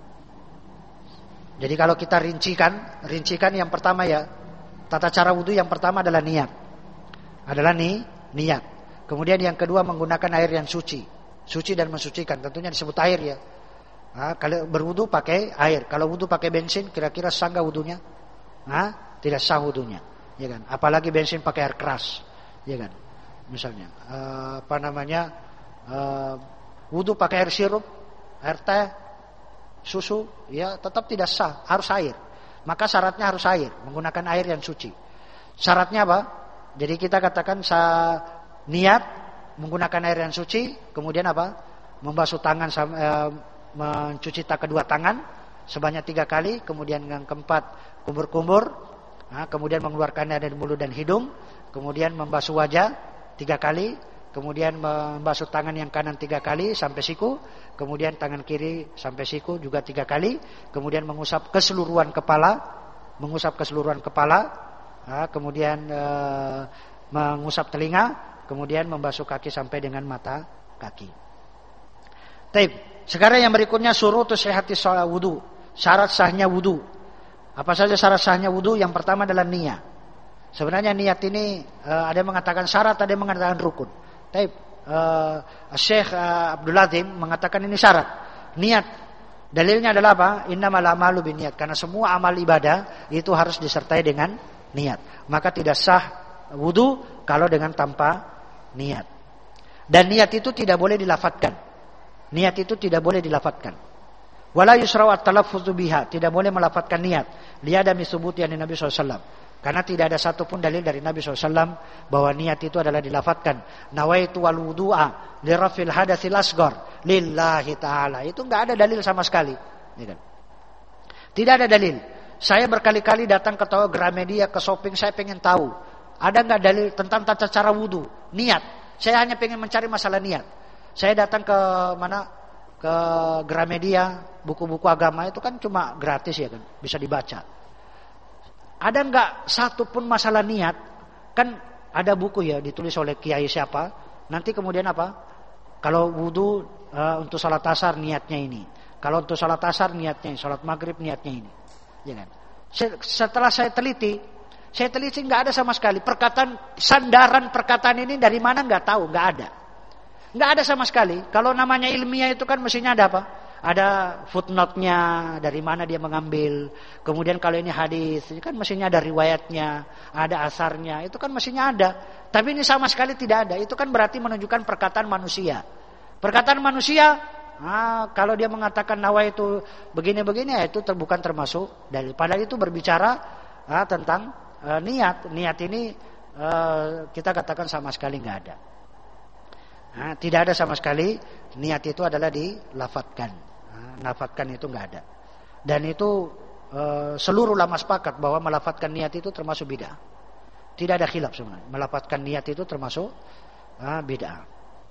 Speaker 1: Jadi kalau kita rincikan, rincikan yang pertama ya, tata cara wudu yang pertama adalah niat. Adalah nih, niat. Kemudian yang kedua menggunakan air yang suci. Suci dan mensucikan, tentunya disebut air ya. Nah, kalau berwudu pakai air. Kalau wudu pakai bensin, kira-kira sah enggak wudunya? Nah, tidak sah wudunya, ya kan? Apalagi bensin pakai air keras, ya kan? Misalnya, uh, apa namanya? Uh, wudu pakai air sirup, air teh, susu, ya tetap tidak sah, harus air. Maka syaratnya harus air, menggunakan air yang suci. Syaratnya apa? Jadi kita katakan sa niat menggunakan air yang suci, kemudian apa? Membasuh tangan, e, mencuci tak kedua tangan sebanyak tiga kali, kemudian yang keempat kumbur-kumbur, nah, kemudian mengeluarkan air dari mulut dan hidung, kemudian membasuh wajah tiga kali, kemudian membasuh tangan yang kanan tiga kali sampai siku, kemudian tangan kiri sampai siku juga tiga kali, kemudian mengusap keseluruhan kepala, mengusap keseluruhan kepala, nah, kemudian e, mengusap telinga, kemudian membasuh kaki sampai dengan mata kaki. Taib. Sekarang yang berikutnya syurutu sihhati shalah wudu. Syarat sahnya wudu. Apa saja syarat sahnya wudu? Yang pertama adalah niat. Sebenarnya niat ini uh, ada yang mengatakan syarat, ada yang mengatakan rukun. Taib. Uh, Syekh uh, Abdul Azim mengatakan ini syarat. Niat. Dalilnya adalah apa? Innamal a'malu binniyat. Karena semua amal ibadah itu harus disertai dengan niat. Maka tidak sah wudu kalau dengan tanpa niat. Dan niat itu tidak boleh dilafatkan. Niat itu tidak boleh dilafatkan. Wala yusra'u at-talaffuz biha, tidak boleh melafatkan niat. Liadami subuti an Nabi sallallahu alaihi wasallam. Karena tidak ada satupun dalil dari Nabi sallallahu alaihi wasallam bahwa niat itu adalah dilafatkan. Nawaitu wal wudu'a li rafil hadatsil asghar lillahi ta'ala. Itu enggak ada dalil sama sekali, ya kan? Tidak ada dalil. Saya berkali-kali datang ke toko Gramedia, ke shopping, saya pengen tahu ada enggak dalil tentang tata cara wudu, niat. Saya hanya pengen mencari masalah niat. Saya datang ke mana? Ke Gramedia, buku-buku agama itu kan cuma gratis ya kan, bisa dibaca. Ada nggak satu pun masalah niat? Kan ada buku ya ditulis oleh kiai siapa. Nanti kemudian apa? Kalau wudu uh, untuk salat asar niatnya ini. Kalau untuk salat asar niatnya ini, salat maghrib niatnya ini. Ya kan? Setelah saya teliti, saya teliti nggak ada sama sekali perkataan sandaran perkataan ini dari mana nggak tahu, nggak ada, nggak ada sama sekali. Kalau namanya ilmiah itu kan mestinya ada apa? Ada footnote-nya, dari mana dia mengambil. Kemudian kalau ini hadis, itu kan mestinya ada riwayatnya, ada asarnya, itu kan mestinya ada. Tapi ini sama sekali tidak ada. Itu kan berarti menunjukkan perkataan manusia. Perkataan manusia, ah, kalau dia mengatakan nawa itu begini-begini, ya itu ter, bukan termasuk dalil. Padahal itu berbicara ah, tentang ah, niat. Niat ini ah, kita katakan sama sekali nggak ada. Nah, tidak ada sama sekali. Niat itu adalah dilafatkan. Melafatkan itu nggak ada. Dan itu e, seluruh ulama sepakat bahwa melafatkan niat itu termasuk bid'ah. Tidak ada khilaf sebenarnya. Melafatkan niat itu termasuk ah, bid'ah.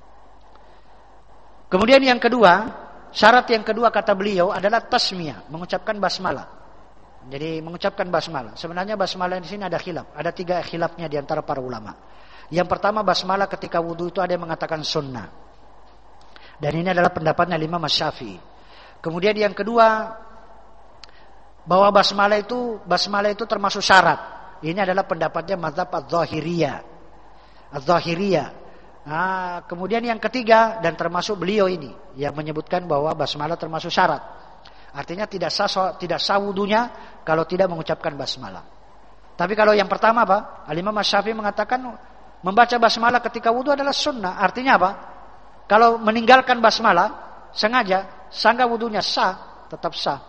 Speaker 1: Kemudian yang kedua, syarat yang kedua kata beliau adalah tasmiyah, mengucapkan basmalah. Jadi mengucapkan basmalah. Sebenarnya basmalah di sini ada khilaf. Ada tiga khilafnya di antara para ulama. Yang pertama, basmalah ketika wudu itu ada yang mengatakan sunnah. Dan ini adalah pendapatnya Imam Syafi'i. Kemudian yang kedua, bahwa basmalah itu basmalah itu termasuk syarat. Ini adalah pendapatnya mazhab Az-Zahiriyah. Az-Zahiriyah. Nah, kemudian yang ketiga dan termasuk beliau ini yang menyebutkan bahwa basmalah termasuk syarat. Artinya tidak sah tidak sah wudunya kalau tidak mengucapkan basmalah. Tapi kalau yang pertama apa? Al-Imam Syafi'i mengatakan membaca basmalah ketika wudu adalah sunnah. Artinya apa? Kalau meninggalkan basmalah sengaja, sangka wudunya sah, tetap sah.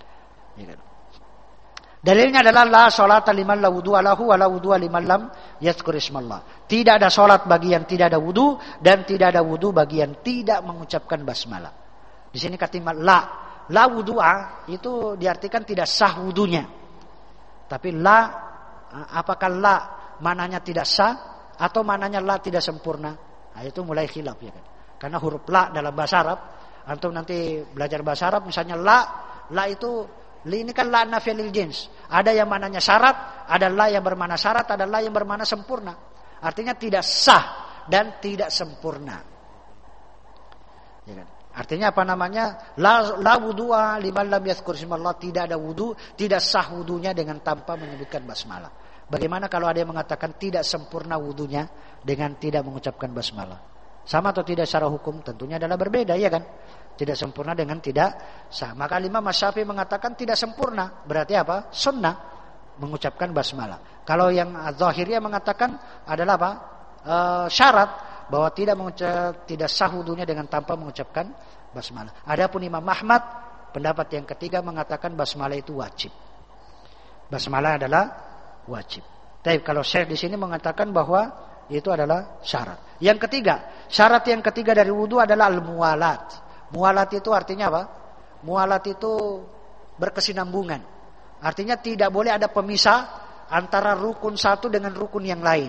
Speaker 1: Dalilnya adalah la sholata liman la wudu'a lahu wa la wudu'a liman lam yadhkur ismallah. Tidak ada salat bagi yang tidak ada wudu dan tidak ada wudu bagi yang tidak mengucapkan basmalah. Di sini kalimat la, la wudu'a itu diartikan tidak sah wudunya. Tapi la, apakah la mananya tidak sah atau mananya la tidak sempurna? Nah, itu mulai khilaf ya kan. Karena huruf la dalam bahasa Arab, antum nanti belajar bahasa Arab misalnya la, la itu ini kan la nafiyah lil jins. Ada yang mananya syarat, ada la yang bermakna syarat, ada la yang bermakna sempurna. Artinya tidak sah dan tidak sempurna. Ya kan? Artinya apa namanya? La, la wudu'a liman lam yadhkur ismallah, tidak ada wudu, tidak sah wudunya dengan tanpa menyebutkan basmalah. Bagaimana kalau ada yang mengatakan tidak sempurna wudunya dengan tidak mengucapkan basmalah? Sama atau tidak secara hukum? Tentunya adalah berbeda, ya kan? Tidak sempurna dengan tidak sah. Maka Imam Syafi'i mengatakan tidak sempurna. Berarti apa? Sunnah mengucapkan basmalah. Kalau yang Zahiriyah mengatakan adalah apa? E, syarat bahwa tidak mengucap, tidak sah wudunya dengan tanpa mengucapkan basmalah. Adapun Imam Ahmad pendapat yang ketiga mengatakan basmalah itu wajib. Basmalah adalah wajib. Tapi kalau Syekh di sini mengatakan bahwa itu adalah syarat. Yang ketiga, syarat yang ketiga dari wudu adalah al-muwalat. Muwalat itu artinya apa? Muwalat itu berkesinambungan. Artinya tidak boleh ada pemisah antara rukun satu dengan rukun yang lain.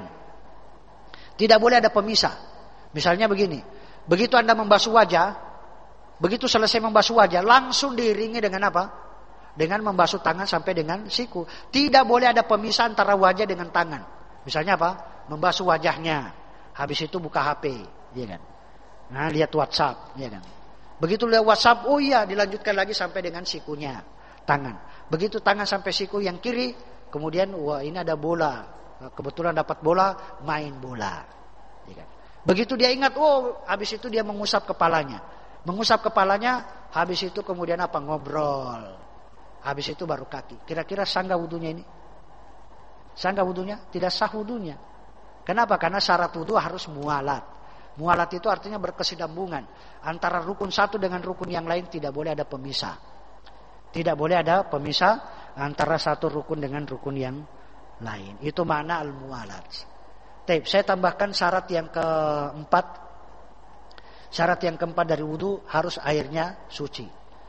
Speaker 1: Tidak boleh ada pemisah. Misalnya begini, begitu Anda membasuh wajah, begitu selesai membasuh wajah, langsung diiringi dengan apa? Dengan membasuh tangan sampai dengan siku. Tidak boleh ada pemisah antara wajah dengan tangan. Misalnya apa? Membasuh wajahnya, habis itu buka H P, ya kan? Nah, lihat WhatsApp, ya kan? Begitu lihat WhatsApp, oh iya, dilanjutkan lagi sampai dengan sikunya, tangan. Begitu tangan sampai siku yang kiri, kemudian wah ini ada bola, kebetulan dapat bola, main bola, ya kan? Begitu dia ingat, oh habis itu dia mengusap kepalanya, mengusap kepalanya, habis itu kemudian apa? Ngobrol, habis itu baru kaki. Kira-kira sah nggak wudunya ini? Sah nggak wudunya? Tidak sah wudunya. Kenapa? Karena syarat wudu harus mualat. Mualat itu artinya berkesinambungan antara rukun satu dengan rukun yang lain, tidak boleh ada pemisah. Tidak boleh ada pemisah antara satu rukun dengan rukun yang lain. Itu makna al-mualat. Taip, saya tambahkan syarat yang keempat. Syarat yang keempat dari wudu harus airnya suci.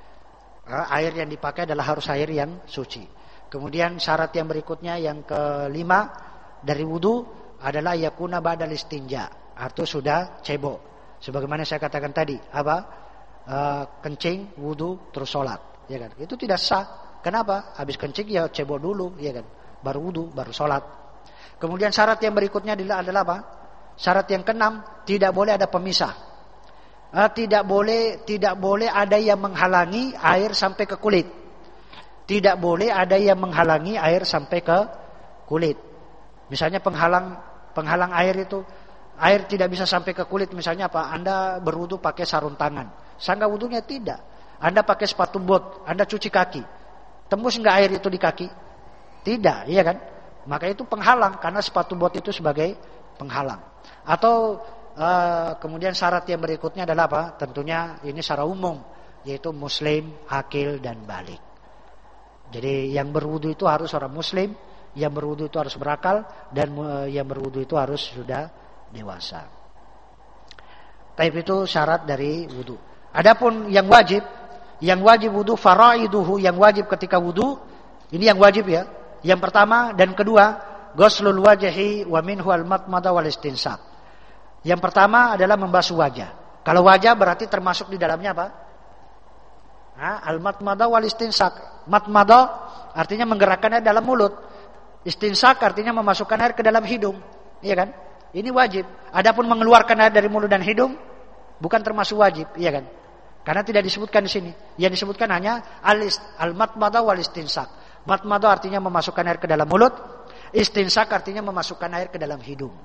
Speaker 1: Air yang dipakai adalah harus air yang suci. Kemudian syarat yang berikutnya yang kelima dari wudu adalah yakuna ba'dal istinja. atau sudah cebok. Sebagaimana saya katakan tadi, apa? E, kencing, wudu, terus sholat, ya kan? Itu tidak sah. Kenapa? Habis kencing ya cebok dulu, ya kan? Baru wudu, baru sholat. Kemudian syarat yang berikutnya adalah, adalah apa? Syarat yang keenam, tidak boleh ada pemisah. E, tidak boleh, tidak boleh ada yang menghalangi air sampai ke kulit. Tidak boleh ada yang menghalangi air sampai ke kulit. Misalnya penghalang, penghalang air itu. Air tidak bisa sampai ke kulit, misalnya apa? Anda berwudu pakai sarung tangan. Sangga wudunya tidak. Anda pakai sepatu bot, Anda cuci kaki. Tembus enggak air itu di kaki? Tidak, iya kan? Maka itu penghalang, karena sepatu bot itu sebagai penghalang. Atau uh, kemudian syarat yang berikutnya adalah apa? Tentunya ini secara umum, yaitu muslim, akil dan balik. Jadi yang berwudu itu harus orang muslim, yang berwudu itu harus berakal, dan uh, yang berwudu itu harus sudah dewasa. Taib itu syarat dari wudu. Adapun yang wajib, yang wajib wudu faraiduhu, yang wajib ketika wudu, ini yang wajib ya. Yang pertama dan kedua, ghuslul wajhi wa minhu al-matmada wal istinsaq. Yang pertama adalah membasuh wajah. Kalau wajah berarti termasuk di dalamnya apa? Nah, al-matmada wal istinsaq. Matmada artinya menggerakkan air dalam mulut. Istinsaq artinya memasukkan air ke dalam hidung. Iya kan? Ini wajib. Adapun mengeluarkan air dari mulut dan hidung bukan termasuk wajib, iya kan? Karena tidak disebutkan di sini. Yang disebutkan hanya al-matmada wal istinsaq. Matmada artinya memasukkan air ke dalam mulut, istinsaq artinya memasukkan air ke dalam hidung.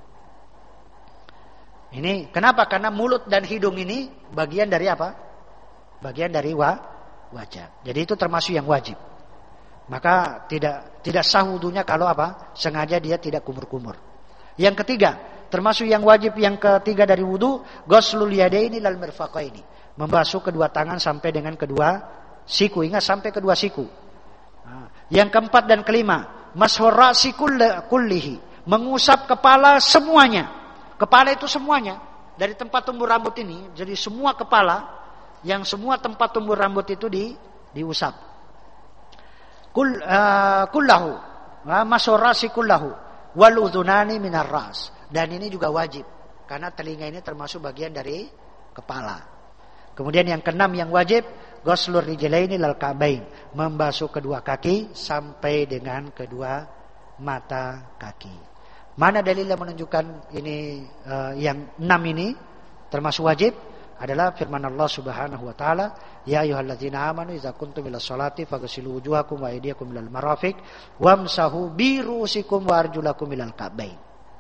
Speaker 1: Ini kenapa? Karena mulut dan hidung ini bagian dari apa? Bagian dari wa, wajah. Jadi itu termasuk yang wajib. Maka tidak tidak sah wudunya kalau apa? Sengaja dia tidak kumur-kumur. Yang ketiga, termasuk yang wajib yang ketiga dari wudu, ghuslul yadaini lal mirfaqaini, membasuh kedua tangan sampai dengan kedua siku. Ingat, sampai kedua siku. Nah, yang keempat dan kelima, mashur ra'si kullihi, mengusap kepala semuanya. Kepala itu semuanya, dari tempat tumbuh rambut ini, jadi semua kepala, yang semua tempat tumbuh rambut itu di diusap. Kul uh, kullahu, uh, mashur ra'si kullahu. Wal udhunani minar ras, dan ini juga wajib karena telinga ini termasuk bagian dari kepala. Kemudian yang keenam yang wajib, ghuslur rijlaini lal ka'bain, membasuh kedua kaki sampai dengan kedua mata kaki. Mana dalil yang menunjukkan ini uh, yang enam ini termasuk wajib? Adalah firman Allah Subhanahu wa taala, ya ayyuhalladzina amanu idza kuntum ilas sholati faghsilu wujuhakum wa aydiyakum ilal marafiq wamsahu bi ru'usikum wa arjulakum ilal ka'bain.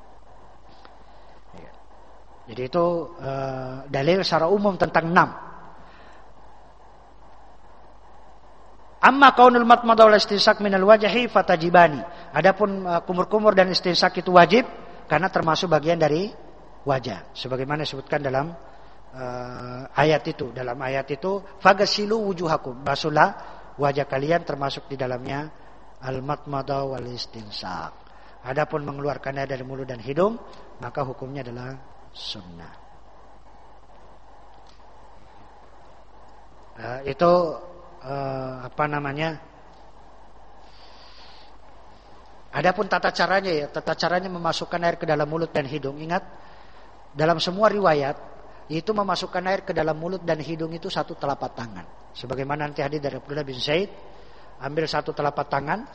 Speaker 1: Jadi itu uh, dalil secara umum tentang enam. Amma kaunul matmadah wal istinsak minal wajhi fatajibani. Adapun uh, kumur-kumur dan istinsak itu wajib karena termasuk bagian dari wajah. Sebagaimana disebutkan dalam Uh, ayat itu, dalam ayat itu fagasilu wujuhakum, basuhlah wajah kalian, termasuk di dalamnya al-matmadah wal istinsak. Adapun mengeluarkan air dari mulut dan hidung, maka hukumnya adalah sunnah. Uh, itu uh, apa namanya? Adapun tata caranya ya, tata caranya memasukkan air ke dalam mulut dan hidung. Ingat, dalam semua riwayat itu memasukkan air ke dalam mulut dan hidung itu satu telapak tangan. Sebagaimana nanti hadis dari Abdullah bin Zaid, ambil satu telapak tangan,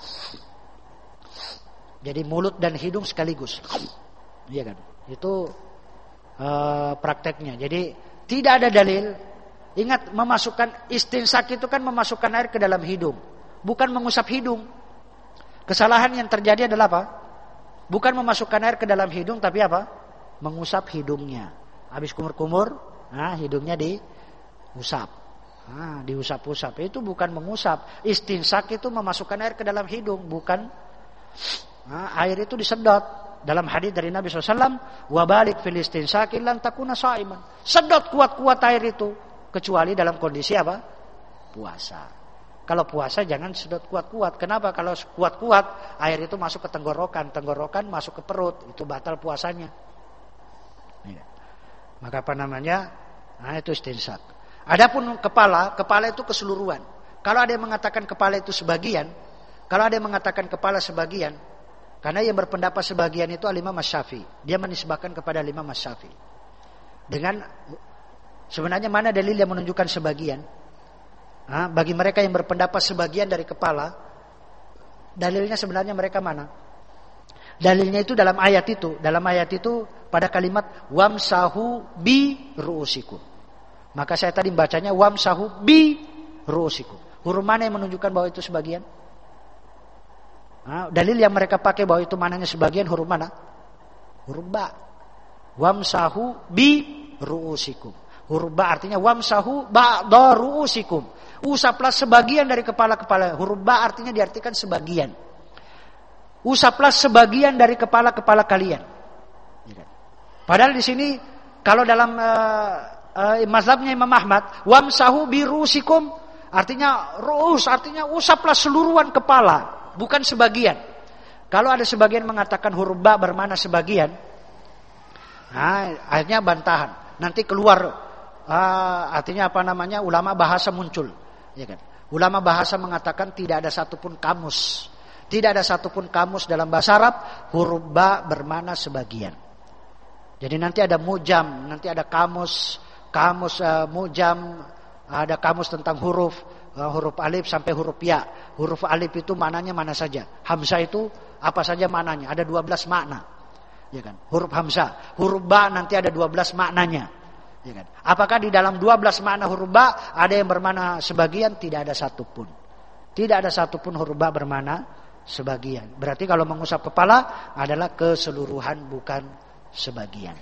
Speaker 1: jadi mulut dan hidung sekaligus. Iya kan? Itu uh, prakteknya. Jadi tidak ada dalil. Ingat, memasukkan istinsak itu kan memasukkan air ke dalam hidung, bukan mengusap hidung. Kesalahan yang terjadi adalah apa? Bukan memasukkan air ke dalam hidung, tapi apa? Mengusap hidungnya. Habis kumur-kumur, nah hidungnya diusap. Nah, diusap-usap. Itu bukan mengusap. Istinsak itu memasukkan air ke dalam hidung, bukan. Nah, air itu disedot. Dalam hadis dari Nabi shallallahu alaihi wasallam, wabalik fil istinsak illan takuna sha'iman. Sedot kuat-kuat air itu, kecuali dalam kondisi apa? Puasa. Kalau puasa jangan sedot kuat-kuat. Kenapa? Kalau kuat-kuat, air itu masuk ke tenggorokan, tenggorokan masuk ke perut, itu batal puasanya. Ya. Maka apa namanya? Nah, itu istinsak. Adapun kepala, kepala itu keseluruhan. Kalau ada yang mengatakan kepala itu sebagian, kalau ada yang mengatakan kepala sebagian, Karena yang berpendapat sebagian itu Al-Imam Asy-Syafi'i. Dia menisbahkan kepada Al-Imam Asy-Syafi'i. Dengan sebenarnya mana dalil yang menunjukkan sebagian? Nah, bagi mereka yang berpendapat sebagian dari kepala, dalilnya sebenarnya mereka mana? Dalilnya itu dalam ayat itu. Dalam ayat itu pada kalimat wamsahu bi ru'usikum. Maka saya tadi bacanya wamsahu bi ru'usikum. Huruf mana yang menunjukkan bahwa itu sebagian? Nah, dalil yang mereka pakai bahwa itu mananya sebagian huruf mana? Huruf ba. Wamsahu bi ru'usikum. Huruf ba artinya wamsahu ba'da ru'usikum. Usaplah sebagian dari kepala-kepala. Huruf ba artinya diartikan sebagian. Usaplah sebagian dari kepala-kepala kalian. Padahal di sini kalau dalam uh, uh, mazhabnya Imam Ahmad, wamsahu bi ru'usikum artinya ru'us artinya usaplah seluruhan kepala, bukan sebagian. Kalau ada sebagian mengatakan huruf ba bermakna sebagian, nah, akhirnya bantahan. Nanti keluar uh, artinya apa namanya? Ulama bahasa muncul, ya kan? Ulama bahasa mengatakan tidak ada satupun kamus, tidak ada satupun kamus dalam bahasa Arab huruf ba bermakna sebagian. Jadi nanti ada mujam, nanti ada kamus, kamus uh, mujam, ada kamus tentang huruf, uh, huruf alif sampai huruf ya. Huruf alif itu maknanya mana saja. Hamzah itu apa saja maknanya? Ada dua belas makna. Ya kan? Huruf hamzah, huruf ba nanti ada dua belas maknanya. Ya kan? Apakah di dalam dua belas makna huruf ba ada yang bermakna sebagian? Tidak ada satupun. Tidak ada satupun huruf ba bermakna sebagian. Berarti kalau mengusap kepala adalah keseluruhan, bukan sebagian.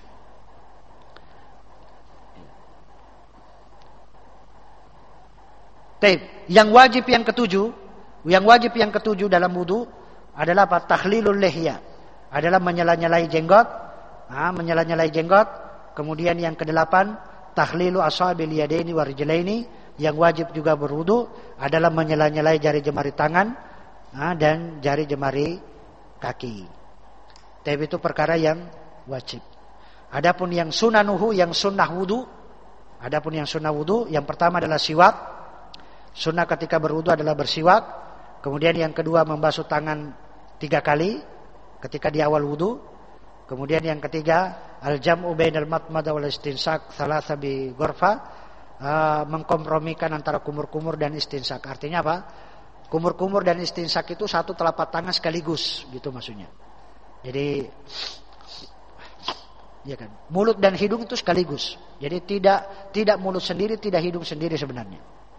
Speaker 1: Taib. Yang wajib yang ketujuh, yang wajib yang ketujuh dalam wudu adalah apa? Takhlilul lihya, adalah menyela-nyelai jenggot, nah, menyela-nyelai jenggot. Kemudian yang kedelapan, takhlilu asabil yadaini warijlaini, yang wajib juga berwudu adalah menyela-nyelai jari jemari tangan, nah, dan jari jemari kaki. Taib itu perkara yang wajib. Adapun yang sunanuhu, yang sunnah wudu, adapun yang sunnah wudu, yang pertama adalah siwak. Sunnah ketika berwudu adalah bersiwak. Kemudian yang kedua membasuh tangan tiga kali ketika di awal wudu. Kemudian yang ketiga al-jam'u bainal matmada wal istinsak thalatha bi ghurfa, uh, mengkompromikan antara kumur-kumur dan istinsak. Artinya apa? Kumur-kumur dan istinsak itu satu telapak tangan sekaligus, gitu maksudnya. Jadi ya kan, mulut dan hidung itu sekaligus. Jadi tidak tidak mulut sendiri, tidak hidung sendiri sebenarnya.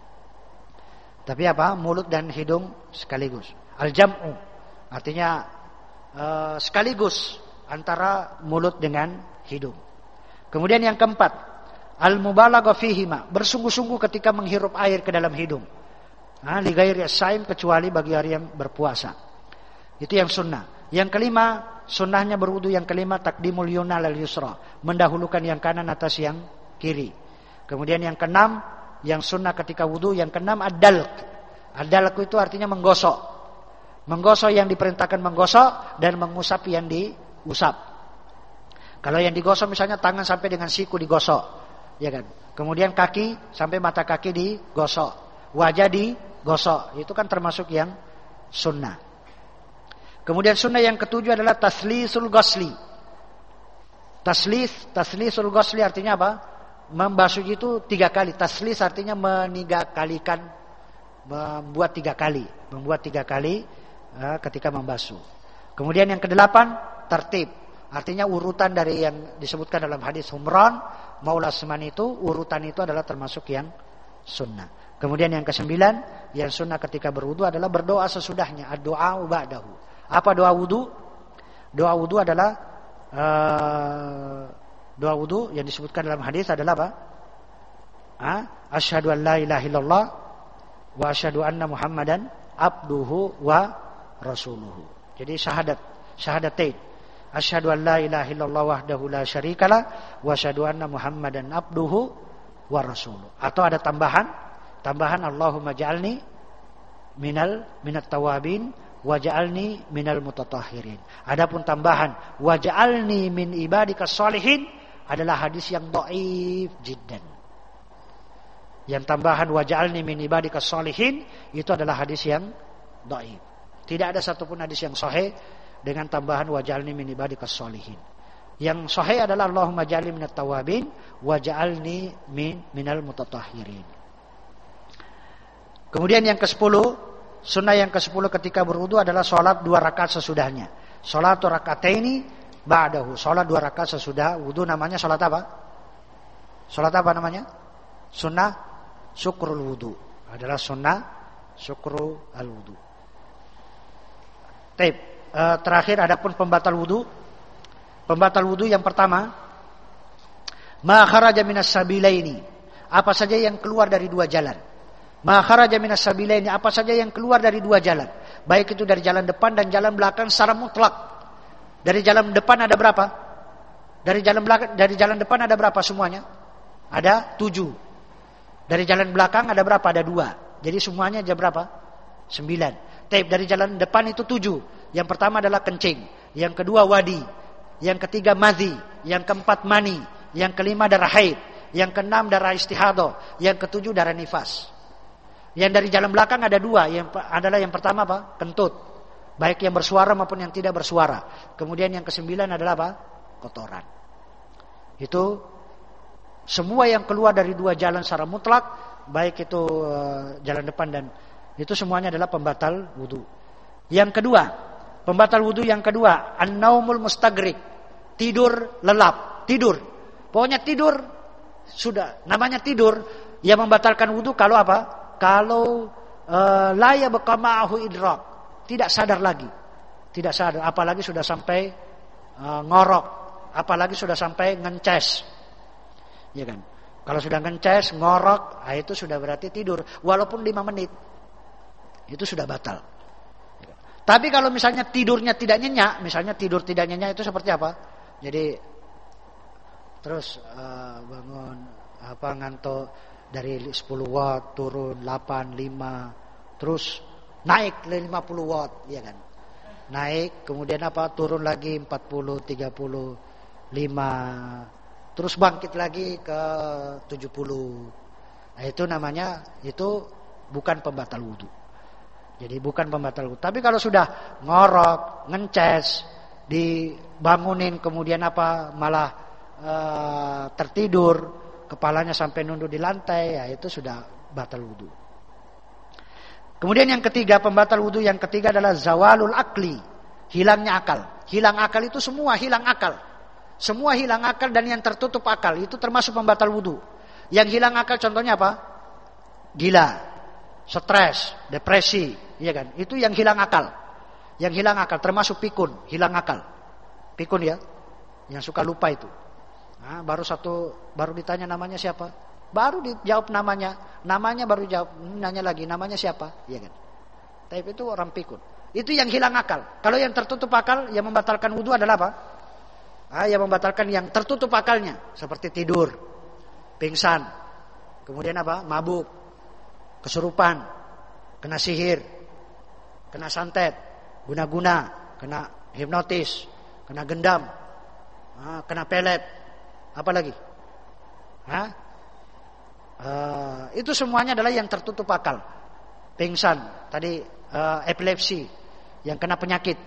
Speaker 1: Tapi apa? Mulut dan hidung sekaligus. Al-jam'u artinya uh, sekaligus antara mulut dengan hidung. Kemudian yang keempat, al-mubalagha fihima, bersungguh-sungguh ketika menghirup air ke dalam hidung. Nah, li ghairi as-saim, kecuali bagi hari yang berpuasa. Itu yang sunnah. Yang kelima, sunnahnya berwudu yang kelima taqdimul yumna lil yusra, mendahulukan yang kanan atas yang kiri. Kemudian yang keenam, yang sunnah ketika wudu, yang keenam ad-dalq. Ad-dalq itu artinya menggosok. Menggosok yang diperintahkan menggosok dan mengusap yang diusap. Kalau yang digosok misalnya tangan sampai dengan siku digosok, ya kan? Kemudian kaki sampai mata kaki digosok, wajah digosok. Itu kan termasuk yang sunnah. Kemudian sunnah yang ketujuh adalah taslisul ghusli. Taslis, taslisul ghusli artinya apa? Membasuh itu tiga kali. Taslis artinya meniga kalikan, membuat tiga kali, membuat tiga kali uh, ketika membasuh. Kemudian yang kedelapan, tertib, artinya urutan dari yang disebutkan dalam hadis Humran Maula Asman itu, urutan itu adalah termasuk yang sunnah. Kemudian yang kesembilan, yang sunnah ketika berwudu adalah berdoa sesudahnya, ad-du'a ba'dahu. Apa doa wudu? Doa wudu adalah uh, doa wudu yang disebutkan dalam hadis adalah apa? Ah, asyhadu an la ilaha illallah wa asyhadu anna Muhammadan abduhu wa rasuluhu. Jadi syahadat, syahadatain. Asyhadu an la ilaha illallah wahdahu la syarikalah wa asyhadu anna Muhammadan abduhu wa rasuluhu. Atau ada tambahan, tambahan Allahumma ja'alni minal minat tawabin waj'alni minal mutatahhirin. Adapun tambahan waj'alni min ibadikas sholihin adalah hadis yang dhaif jiddan. Yang tambahan waj'alni min ibadikas sholihin itu adalah hadis yang dhaif. Tidak ada satupun hadis yang sahih dengan tambahan waj'alni min ibadikas sholihin. Yang sahih adalah Allahumma ja'alni minat tawabin waj'alni min minal mutatahhirin. Kemudian yang kesepuluh, sunnah yang kesepuluh ketika berwudu adalah sholat dua rakaat sesudahnya. Sholat rakataini ba'dahu. Sholat dua rakaat sesudah wudu namanya sholat apa? Sholat apa namanya? Sunnah syukrul wudu. Adalah sunnah syukrul al wudu. Taib. E, terakhir adapun pembatal wudu. Pembatal wudu yang pertama, ma kharaja minas sabilaini. Apa saja yang keluar dari dua jalan. Ma kharaja minas sabilaini, apa saja yang keluar dari dua jalan. Baik itu dari jalan depan dan jalan belakang secara mutlak. Dari jalan depan ada berapa? Dari jalan belakang, dari jalan depan ada berapa semuanya? Ada tujuh. Dari jalan belakang ada berapa? Ada dua. Jadi semuanya ada berapa? Sembilan. Taib, dari jalan depan itu tujuh. Yang pertama adalah kencing. Yang kedua wadi. Yang ketiga madhi. Yang keempat mani. Yang kelima darah haid. Yang keenam darah istihadah. Yang ketujuh darah nifas. Yang dari jalan belakang ada dua. Yang adalah yang pertama apa? Kentut. Baik yang bersuara maupun yang tidak bersuara. Kemudian yang kesembilan adalah apa? Kotoran. Itu semua yang keluar dari dua jalan secara mutlak, baik itu uh, jalan depan dan itu semuanya adalah pembatal wudu. Yang kedua, pembatal wudu yang kedua, an-naumul mustagrik, tidur lelap, tidur. Pokoknya tidur sudah, namanya tidur yang membatalkan wudu kalau apa? Kalau uh, la yabqa ma'ahu idrak, tidak sadar lagi. Tidak sadar, apalagi sudah sampai uh, ngorok, apalagi sudah sampai ngences. Ya kan? Kalau sudah ngences, ngorok, ah itu sudah berarti tidur walaupun lima menit. Itu sudah batal. Tapi kalau misalnya tidurnya tidak nyenyak, misalnya tidur tidak nyenyak itu seperti apa? Jadi terus uh, bangun apa ngantuk dari sepuluh watt turun delapan, lima, terus naik ke lima puluh watt, ya kan? Naik, kemudian apa? Turun lagi empat puluh, tiga puluh, lima, terus bangkit lagi ke tujuh puluh. Nah, itu namanya itu bukan pembatal wudu. Jadi bukan pembatal wudu. Tapi kalau sudah ngorok, ngences, dibangunin kemudian apa malah uh, tertidur, kepalanya sampai nunduk di lantai, ya itu sudah batal wudu. Kemudian yang ketiga, pembatal wudu yang ketiga adalah zawalul akli, hilangnya akal. Hilang akal itu semua hilang akal. Semua hilang akal dan yang tertutup akal itu termasuk pembatal wudu. Yang hilang akal contohnya apa? Gila, stres, depresi, iya kan? Itu yang hilang akal. Yang hilang akal termasuk pikun, hilang akal. Pikun ya, yang suka lupa itu. Nah, baru satu, baru ditanya namanya siapa? Baru dijawab namanya, namanya baru jawab, nanya lagi namanya siapa? Iya kan? Tapi itu orang pikun. Itu yang hilang akal. Kalau yang tertutup akal, yang membatalkan wudu adalah apa? Ah, yang membatalkan yang tertutup akalnya, seperti tidur, pingsan, kemudian apa? Mabuk, kesurupan, kena sihir, kena santet, guna-guna, kena hipnotis, kena gendam, ah, kena pelet, apa lagi? Hah? Uh, itu semuanya adalah yang tertutup akal. Pingsan, tadi uh, epilepsi, yang kena penyakit.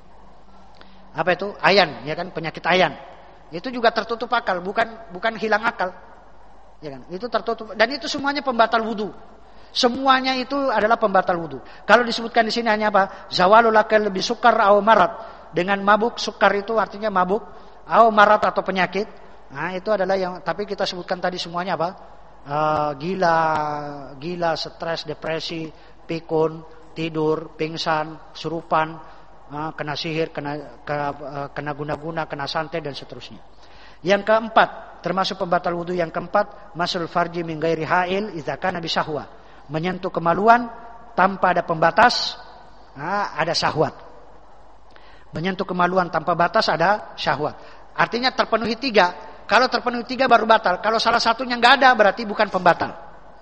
Speaker 1: Apa itu? Ayan, ya kan? Penyakit ayan. Itu juga tertutup akal, bukan bukan hilang akal. Ya kan? Itu tertutup dan itu semuanya pembatal wudu. Semuanya itu adalah pembatal wudu. Kalau disebutkan di sini hanya apa? Zawalul akal lebih sukar au marat. Dengan mabuk, sukar itu artinya mabuk, au marat atau penyakit. Nah, itu adalah yang tapi kita sebutkan tadi semuanya apa? Uh, gila, gila, stres, depresi, pikun, tidur, pingsan, kesurupan, uh, kena sihir, kena ke, uh, kena guna-guna, kena santet dan seterusnya. Yang keempat, termasuk pembatal wudu yang keempat, masul farji min ghairi ha'il idza kana bi syahwa. Menyentuh kemaluan tanpa ada pembatas, uh, ada syahwat. Menyentuh kemaluan tanpa batas ada syahwat. Artinya terpenuhi tiga. Kalau terpenuhi tiga baru batal. Kalau salah satunya nggak ada berarti bukan pembatal.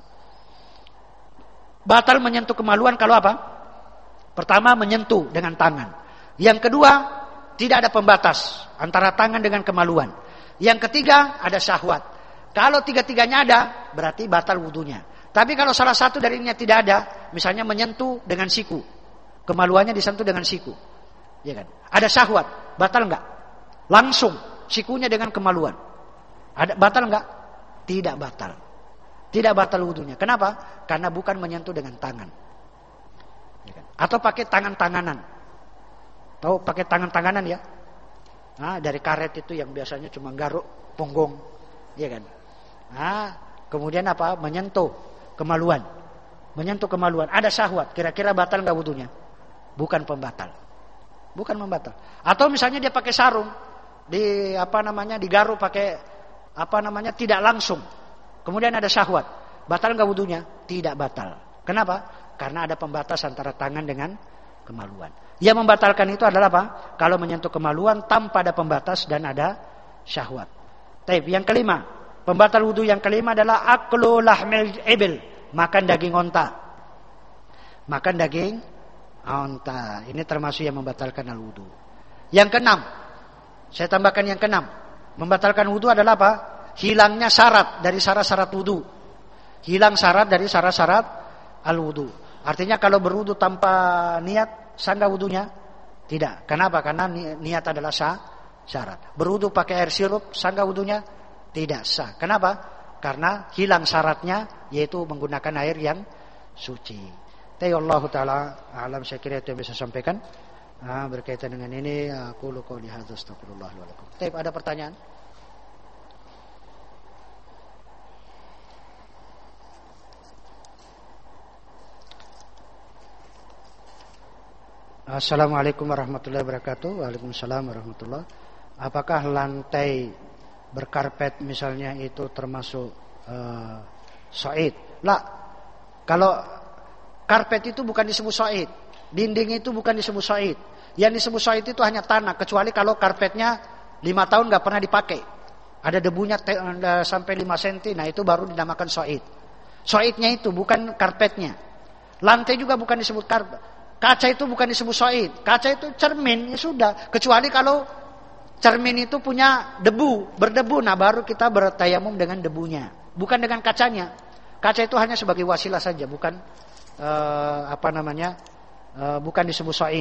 Speaker 1: Batal menyentuh kemaluan kalau apa? Pertama menyentuh dengan tangan. Yang kedua tidak ada pembatas antara tangan dengan kemaluan. Yang ketiga ada syahwat. Kalau tiga-tiganya ada berarti batal wudunya. Tapi kalau salah satu darinya tidak ada, misalnya menyentuh dengan siku, kemaluannya disentuh dengan siku, Ya kan? Ada syahwat, batal enggak? Langsung sikunya dengan kemaluan. Ada batal enggak? Tidak batal. Tidak batal wudunya. Kenapa? Karena bukan menyentuh dengan tangan. Ya kan? Atau pakai tangan-tanganan. Tahu pakai tangan-tanganan ya? Nah, dari karet itu yang biasanya cuma garuk punggung, ya kan? Nah, kemudian apa? Menyentuh kemaluan. Menyentuh kemaluan. Ada syahwat. Kira-kira batal enggak wudunya? Bukan pembatal. Bukan membatal. Atau misalnya dia pakai sarung, di apa namanya, digaruk pakai apa namanya, tidak langsung. Kemudian ada syahwat. Batal enggak wudunya? Tidak batal. Kenapa? Karena ada pembatas antara tangan dengan kemaluan. Yang membatalkan itu adalah apa? Kalau menyentuh kemaluan tanpa ada pembatas dan ada syahwat. Taib. Yang kelima, pembatal wudu yang kelima adalah aklu lahmil ibil, makan daging onta. Makan daging onta. Ini termasuk yang membatalkan al-wudu. Yang keenam, saya tambahkan yang keenam, membatalkan wudu adalah apa? Hilangnya syarat dari syarat-syarat wudu. Hilang syarat dari syarat-syarat al-wudu. Artinya kalau berwudu tanpa niat, sah enggak wudunya? Tidak. Kenapa? Karena niat adalah sah, syarat. Berwudu pakai air sirup, sah enggak wudunya? Tidak sah. Kenapa? Karena hilang syaratnya, yaitu menggunakan air yang suci. Allah Ta'ala alam, saya kira itu yang bisa sampaikan. Nah, berkaitan dengan ini, aku qouli hadza astaghfirullah wa lakum. Taib, ada pertanyaan? Assalamualaikum warahmatullahi wabarakatuh. Waalaikumsalam warahmatullahi. Apakah lantai berkarpet misalnya itu termasuk uh, soid? Lah, kalau karpet itu bukan disebut soid, dinding itu bukan disebut soid. Yang disebut soid itu hanya tanah, kecuali kalau karpetnya lima tahun nggak pernah dipakai, ada debunya te- sampai lima sentimeter, nah itu baru dinamakan soid. Soidnya itu bukan karpetnya. Lantai juga bukan disebut karpet. Kaca itu bukan disebut soid. Kaca itu cermin, ya sudah. Kecuali kalau cermin itu punya debu, berdebu, nah baru kita bertayamum dengan debunya, bukan dengan kacanya. Kaca itu hanya sebagai wasilah saja, bukan uh, apa namanya, uh, bukan disebut soid.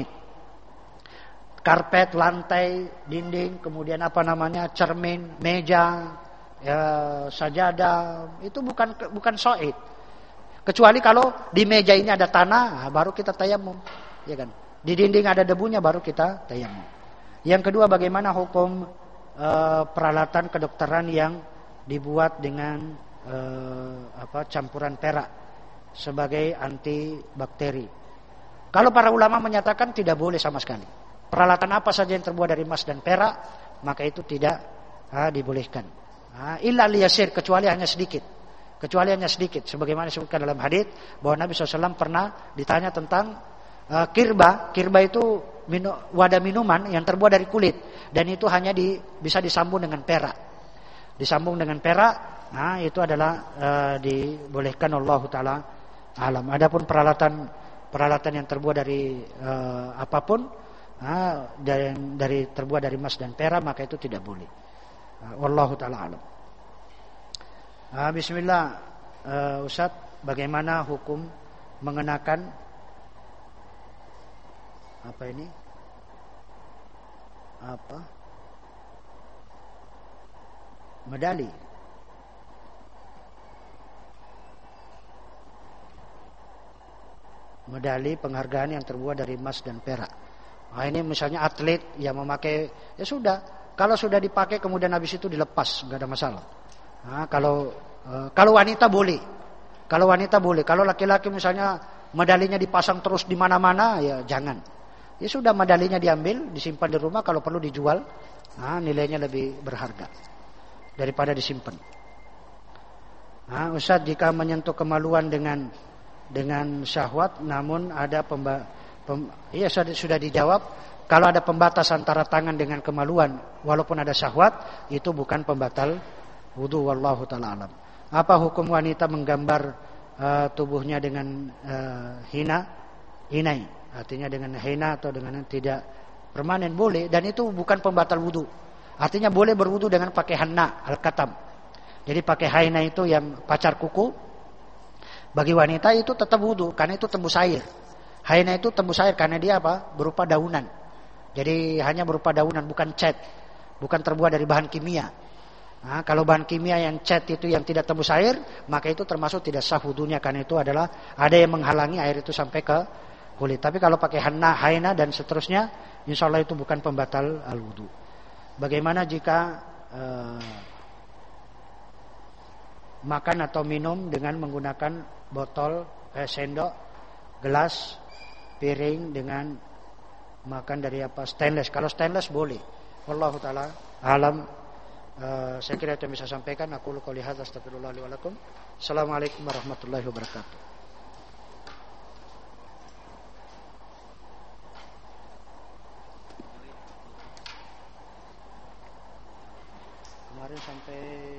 Speaker 1: Karpet, lantai, dinding, kemudian apa namanya, cermin, meja, ya, sajadah, itu bukan bukan soid. Kecuali kalau di meja ini ada tanah, baru kita tayamum, ya kan? Di dinding ada debunya, baru kita tayamum. Yang kedua, bagaimana hukum e, peralatan kedokteran yang dibuat dengan e, apa campuran perak sebagai antibakteri? Kalau para ulama menyatakan tidak boleh sama sekali. Peralatan apa saja yang terbuat dari emas dan perak, maka itu tidak ha, dibolehkan. Ha, illa liyasir, kecuali hanya sedikit. Kecuali hanya sedikit, sebagaimana disebutkan dalam hadis bahwa Nabi shallallahu alaihi wasallam pernah ditanya tentang uh, kirba. Kirba itu minu, wadah minuman yang terbuat dari kulit, dan itu hanya di, bisa disambung dengan perak. Disambung dengan perak, nah itu adalah uh, dibolehkan. Allah Ta'ala alam. Adapun peralatan peralatan yang terbuat dari uh, apapun, uh, dari, dari terbuat dari emas dan perak, maka itu tidak boleh. Uh, Allah Ta'ala alam. Ah, bismillah, uh, Ustaz, bagaimana hukum mengenakan apa ini? Apa? Medali. Medali penghargaan yang terbuat dari emas dan perak. Nah, ini misalnya atlet yang memakai, ya sudah, kalau sudah dipakai kemudian habis itu dilepas, enggak ada masalah. Nah, kalau uh, kalau wanita boleh, kalau wanita boleh. Kalau laki-laki misalnya medalinya dipasang terus di mana-mana, ya jangan. Ya sudah, medalinya diambil, disimpan di rumah, kalau perlu dijual. Nah, nilainya lebih berharga daripada disimpan. Nah, Ustaz, jika menyentuh kemaluan dengan dengan syahwat, namun ada pemba, pem, iya sudah, sudah dijawab. Kalau ada pembatas antara tangan dengan kemaluan, walaupun ada syahwat, itu bukan pembatal wudu. Wallahu ta'ala alam. Apa hukum wanita menggambar uh, tubuhnya dengan uh, hina, hinai, artinya dengan hina atau dengan tidak permanen? Boleh, dan itu bukan pembatal wudu. Artinya boleh berwudu dengan pakai henna al-katam. Jadi pakai hina itu yang pacar kuku, bagi wanita itu tetap wudu karena itu tembus air. Hina itu tembus air karena dia apa? Berupa daunan. Jadi hanya berupa daunan, bukan cat, bukan terbuat dari bahan kimia. Nah, kalau bahan kimia yang cat itu yang tidak tembus air, maka itu termasuk tidak sah wudunya, karena itu adalah ada yang menghalangi air itu sampai ke kulit. Tapi kalau pakai henna, haina dan seterusnya, insya Allah itu bukan pembatal al-wudu. Bagaimana jika uh, makan atau minum dengan menggunakan botol, eh, sendok, gelas, piring dengan makan dari apa stainless? Kalau stainless boleh. Wallahu taala alam. Uh, saya kira itu yang bisa sampaikan. Aku qouli hadza astagfirullah li wa lakum. Assalamualaikum warahmatullahi wabarakatuh. Kemarin sampai